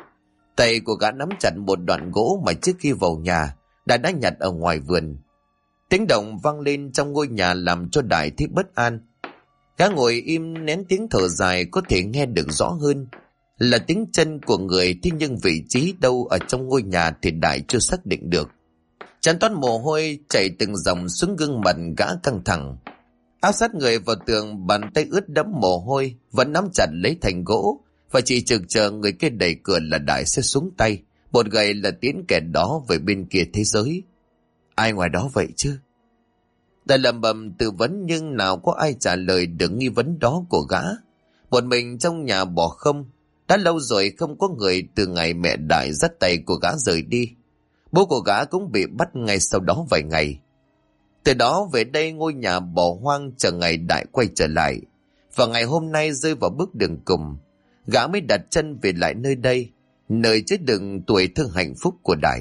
Tay của gã nắm chặt một đoạn gỗ mà trước khi vào nhà Đại đã nhặt ở ngoài vườn. Tiếng động vang lên trong ngôi nhà làm cho Đại thấy bất an. Gã ngồi im nén tiếng thở dài có thể nghe được rõ hơn. Là tiếng chân của người, thế nhưng vị trí đâu ở trong ngôi nhà thì Đại chưa xác định được. Tràn toát mồ hôi chảy từng dòng xuống gương mặt gã căng thẳng. Áp sát người vào tường, bàn tay ướt đẫm mồ hôi vẫn nắm chặt lấy thành gỗ, và chỉ trực chờ người kia đẩy cửa là Đại sẽ xuống tay, một gậy là tiến kẻ đó về bên kia thế giới. Ai ngoài đó vậy chứ? Đại lẩm bẩm tự vấn nhưng nào có ai trả lời được nghi vấn đó của gã. Một mình trong nhà bỏ không. Đã lâu rồi không có người từ ngày mẹ Đại dắt tay của gã rời đi. Bố của gã cũng bị bắt ngay sau đó vài ngày. Từ đó về đây ngôi nhà bỏ hoang chờ ngày Đại quay trở lại. Và ngày hôm nay rơi vào bước đường cùng, gã mới đặt chân về lại nơi đây, nơi chứa đựng tuổi thơ hạnh phúc của Đại.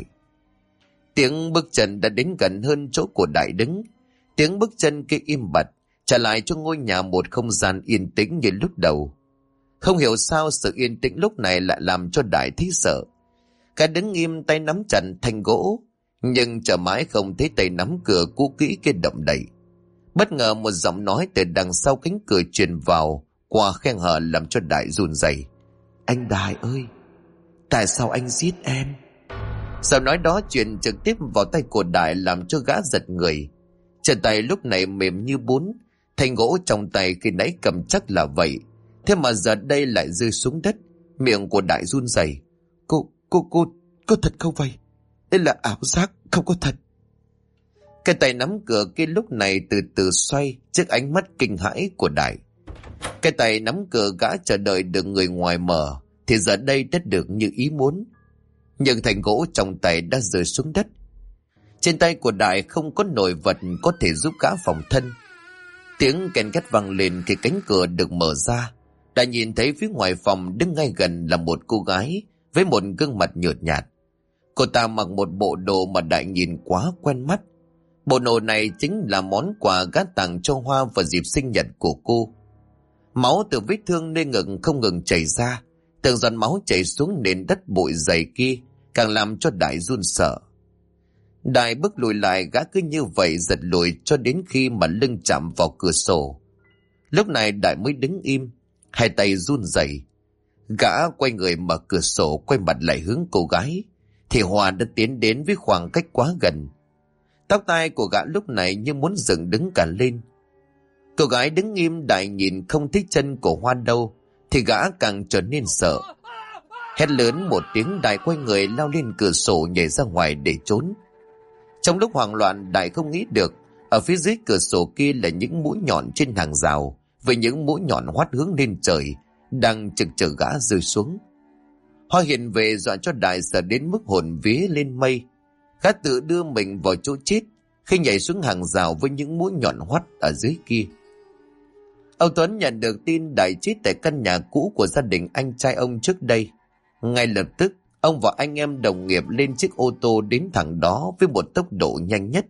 Tiếng bước chân đã đến gần hơn chỗ của Đại đứng. Tiếng bước chân kia im bặt, trả lại cho ngôi nhà một không gian yên tĩnh như lúc đầu. Không hiểu sao sự yên tĩnh lúc này lại làm cho Đại thấy sợ. Gã đứng im, tay nắm chặt thanh gỗ, nhưng chờ mãi không thấy tay nắm cửa cũ kỹ kia động đậy. Bất ngờ một giọng nói từ đằng sau cánh cửa truyền vào qua khe hở làm cho Đại run rẩy. Anh Đại ơi, tại sao anh giết em? Giọng nói đó truyền trực tiếp vào tay của Đại làm cho gã giật người. Chân tay lúc này mềm như bún, thanh gỗ trong tay khi nãy cầm chắc là vậy, thế mà giờ đây lại rơi xuống đất. Miệng của Đại run rẩy. Cô thật không vậy? Đây là ảo giác, không có thật. Cái tay nắm cửa kia lúc này từ từ xoay trước ánh mắt kinh hãi của Đại. Cái tay nắm cửa gã chờ đợi được người ngoài mở thì giờ đây đã được như ý muốn. Nhưng thành gỗ trong tay đã rơi xuống đất. Trên tay của Đại không có nổi vật có thể giúp gã phòng thân. Tiếng ken két vang lên khi cánh cửa được mở ra. Đại nhìn thấy phía ngoài phòng đứng ngay gần là một cô gái với một gương mặt nhợt nhạt. Cô ta mặc một bộ đồ mà Đại nhìn quá quen mắt. Bộ đồ này chính là món quà gã tặng cho Hoa vào dịp sinh nhật của cô. Máu từ vết thương nơi ngực không ngừng chảy ra. Từng giọt máu chảy xuống nền đất bụi dày kia càng làm cho Đại run sợ. Đại bước lùi lại, gã cứ như vậy giật lùi cho đến khi mà lưng chạm vào cửa sổ. Lúc này Đại mới đứng im, hai tay run rẩy. Gã quay người mở cửa sổ, quay mặt lại hướng cô gái, thì Hoa đã tiến đến với khoảng cách quá gần. Tóc tai của gã lúc này như muốn dựng đứng cả lên. Cô gái đứng im, Đại nhìn không thấy chân của Hoa đâu, thì gã càng trở nên sợ. Hét lớn một tiếng, Đại quay người lao lên cửa sổ nhảy ra ngoài để trốn. Trong lúc hoảng loạn, Đại không nghĩ được ở phía dưới cửa sổ kia là những mũi nhọn trên hàng rào, với những mũi nhọn hoắt hướng lên trời đang trực chờ gã rơi xuống. Hoa hiện về dọa cho Đại sợ đến mức hồn vía lên mây. Gã tự đưa mình vào chỗ chết khi nhảy xuống hàng rào với những mũi nhọn hoắt ở dưới kia. Ông Tuấn nhận được tin Đại chết tại căn nhà cũ của gia đình anh trai ông trước đây. Ngay lập tức, ông và anh em đồng nghiệp lên chiếc ô tô đến thẳng đó với một tốc độ nhanh nhất.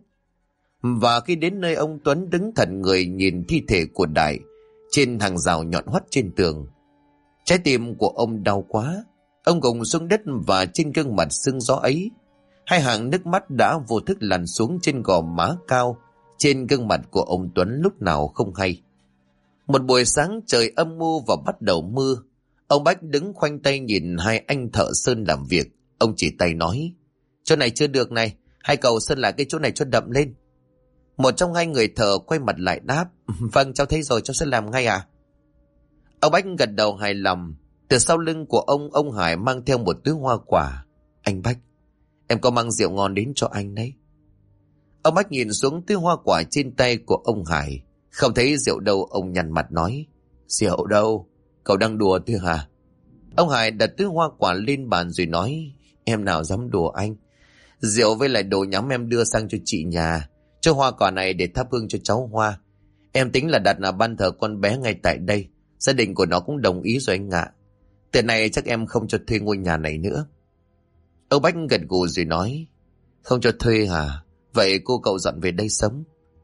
Và khi đến nơi, ông Tuấn đứng thẫn người nhìn thi thể của Đại trên hàng rào nhọn hoắt trên tường. Trái tim của ông đau quá. Ông gục xuống đất và trên gương mặt sưng gió ấy, hai hàng nước mắt đã vô thức lăn xuống trên gò má cao trên gương mặt của ông Tuấn lúc nào không hay. Một buổi sáng trời âm u và bắt đầu mưa. Ông Bách đứng khoanh tay nhìn hai anh thợ sơn làm việc. Ông chỉ tay nói: "Chỗ này chưa được này, hai cậu sơn lại cái chỗ này cho đậm lên." Một trong hai người thợ quay mặt lại đáp: "Vâng, cháu thấy rồi, cháu sẽ làm ngay à." Ông Bách gật đầu hài lòng. Từ sau lưng của ông Hải mang theo một túi hoa quả. "Anh Bách, em có mang rượu ngon đến cho anh đấy." Ông Bách nhìn xuống túi hoa quả trên tay của ông Hải, không thấy rượu đâu. Ông nhăn mặt nói: "Rượu đâu? Cậu đang đùa thôi hả?" Ông Hải đặt túi hoa quả lên bàn rồi nói: "Em nào dám đùa anh. Rượu với lại đồ nhắm em đưa sang cho chị nhà, cho hoa quả này để thắp hương cho cháu Hoa. Em tính là đặt là ban thờ con bé ngay tại đây. Gia đình của nó cũng đồng ý rồi anh ạ. Từ này chắc em không cho thuê ngôi nhà này nữa." Ông Bách gật gù rồi nói: "Không cho thuê hả? Vậy cô cậu dọn về đây sống."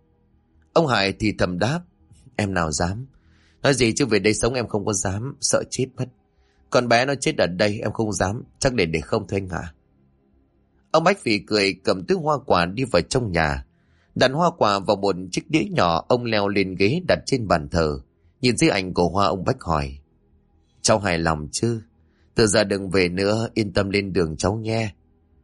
Ông Hải thì thầm đáp: "Em nào dám. Nói gì chứ về đây sống em không có dám, sợ chết mất. Con bé nó chết ở đây em không dám, chắc để không thôi anh hả?" Ông Bách phì cười, cầm túi hoa quả đi vào trong nhà. Đặt hoa quả vào một chiếc đĩa nhỏ, ông leo lên ghế đặt trên bàn thờ. Nhìn dưới ảnh của Hoa, ông Bách hỏi: "Cháu hài lòng chứ? Từ giờ đừng về nữa, yên tâm lên đường cháu nghe."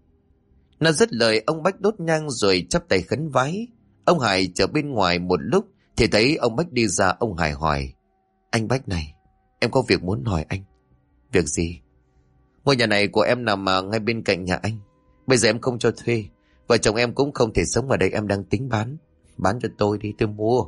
Nó dứt lời, ông Bách đốt nhang rồi chắp tay khấn vái. Ông Hải chờ bên ngoài một lúc thì thấy ông Bách đi ra. Ông Hải hỏi: "Anh Bách này, em có việc muốn hỏi anh." "Việc gì?" "Ngôi nhà này của em nằm ngay bên cạnh nhà anh. Bây giờ em không cho thuê, vợ chồng em cũng không thể sống ở đây, em đang tính bán. Bán cho tôi đi, tôi mua."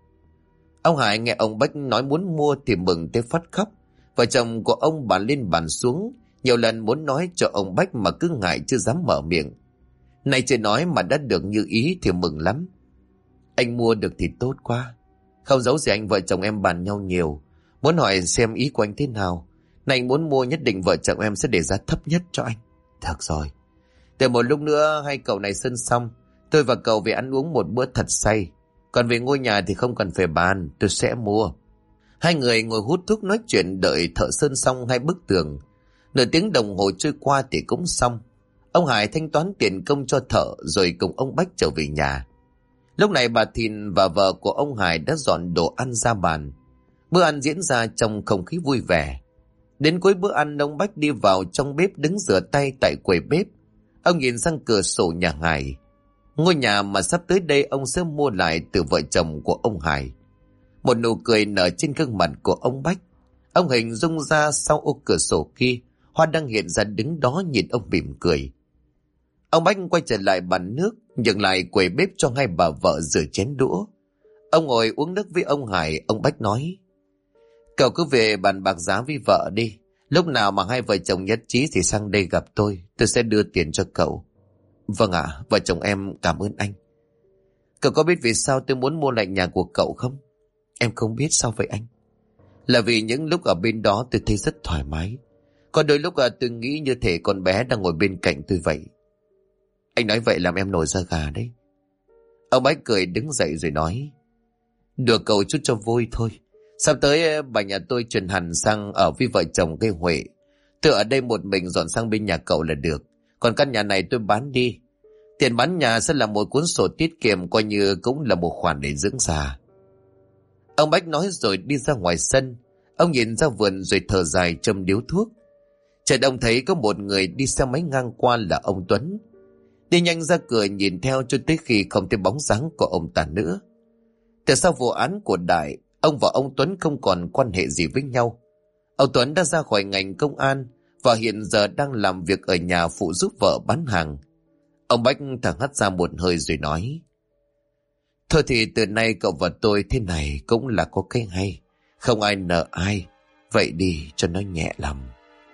Ông Hải nghe ông Bách nói muốn mua thì mừng tới phát khóc. Vợ chồng của ông bàn lên bàn xuống, nhiều lần muốn nói cho ông Bách mà cứ ngại chưa dám mở miệng. Này chưa nói mà đã được như ý thì mừng lắm. "Anh mua được thì tốt quá. Không giấu gì anh, vợ chồng em bàn nhau nhiều. Muốn hỏi xem ý của anh thế nào. Này anh muốn mua, nhất định vợ chồng em sẽ để giá thấp nhất cho anh." "Được rồi. Từ một lúc nữa hai cậu này sơn xong, tôi và cậu về ăn uống một bữa thật say. Còn về ngôi nhà thì không cần phải bàn, tôi sẽ mua." Hai người ngồi hút thuốc nói chuyện đợi thợ sơn xong hai bức tường. Nửa tiếng đồng hồ trôi qua thì cũng xong. Ông Hải thanh toán tiền công cho thợ rồi cùng ông Bách trở về nhà. Lúc này bà Thìn và vợ của ông Hải đã dọn đồ ăn ra bàn. Bữa ăn diễn ra trong không khí vui vẻ. Đến cuối bữa ăn, ông Bách đi vào trong bếp đứng rửa tay tại quầy bếp. Ông nhìn sang cửa sổ nhà Hải, ngôi nhà mà sắp tới đây ông sẽ mua lại từ vợ chồng của ông Hải. Một nụ cười nở trên gương mặt của ông Bách. Ông hình dung ra sau ô cửa sổ kia, Hoa đang hiện ra đứng đó nhìn ông mỉm cười. Ông Bách quay trở lại bàn nước, nhường lại quầy bếp cho hai bà vợ rửa chén đũa. Ông ngồi uống nước với ông Hải. Ông Bách nói: "Cậu cứ về bàn bạc giá với vợ đi. Lúc nào mà hai vợ chồng nhất trí thì sang đây gặp tôi sẽ đưa tiền cho cậu." Vâng ạ, vợ chồng em cảm ơn anh. Cậu có biết vì sao tôi muốn mua lại nhà của cậu không? Em không biết, sao vậy anh? Là vì những lúc ở bên đó tôi thấy rất thoải mái. Có đôi lúc tôi nghĩ như thể con bé đang ngồi bên cạnh tôi vậy. Anh nói vậy làm em nổi da gà đấy. Ông Bách cười đứng dậy rồi nói: đùa cậu chút cho vui thôi. Sắp tới bà nhà tôi chuyển hẳn sang ở với vợ chồng cây Huệ. Tôi ở đây một mình dọn sang bên nhà cậu là được. Còn căn nhà này tôi bán đi. Tiền bán nhà sẽ là một cuốn sổ tiết kiệm, coi như cũng là một khoản để dưỡng già. Ông Bách nói rồi đi ra ngoài sân. Ông nhìn ra vườn rồi thở dài châm điếu thuốc. Chợt ông thấy có một người đi xe máy ngang qua là ông Tuấn. Đi nhanh ra cửa nhìn theo cho tới khi không thấy bóng dáng của ông ta nữa. Từ sau vụ án của Đại, ông và ông Tuấn không còn quan hệ gì với nhau. Ông Tuấn đã ra khỏi ngành công an và hiện giờ đang làm việc ở nhà phụ giúp vợ bán hàng. Ông Bách thở hắt ra một hơi rồi nói: thôi thì từ nay cậu và tôi thế này cũng là có cái hay. Không ai nợ ai. Vậy đi cho nó nhẹ lòng.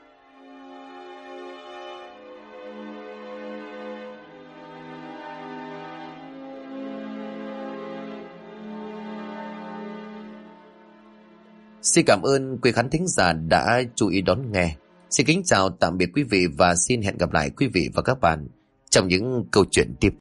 Xin cảm ơn quý khán thính giả đã chú ý đón nghe. Xin kính chào tạm biệt quý vị và xin hẹn gặp lại quý vị và các bạn trong những câu chuyện tiếp.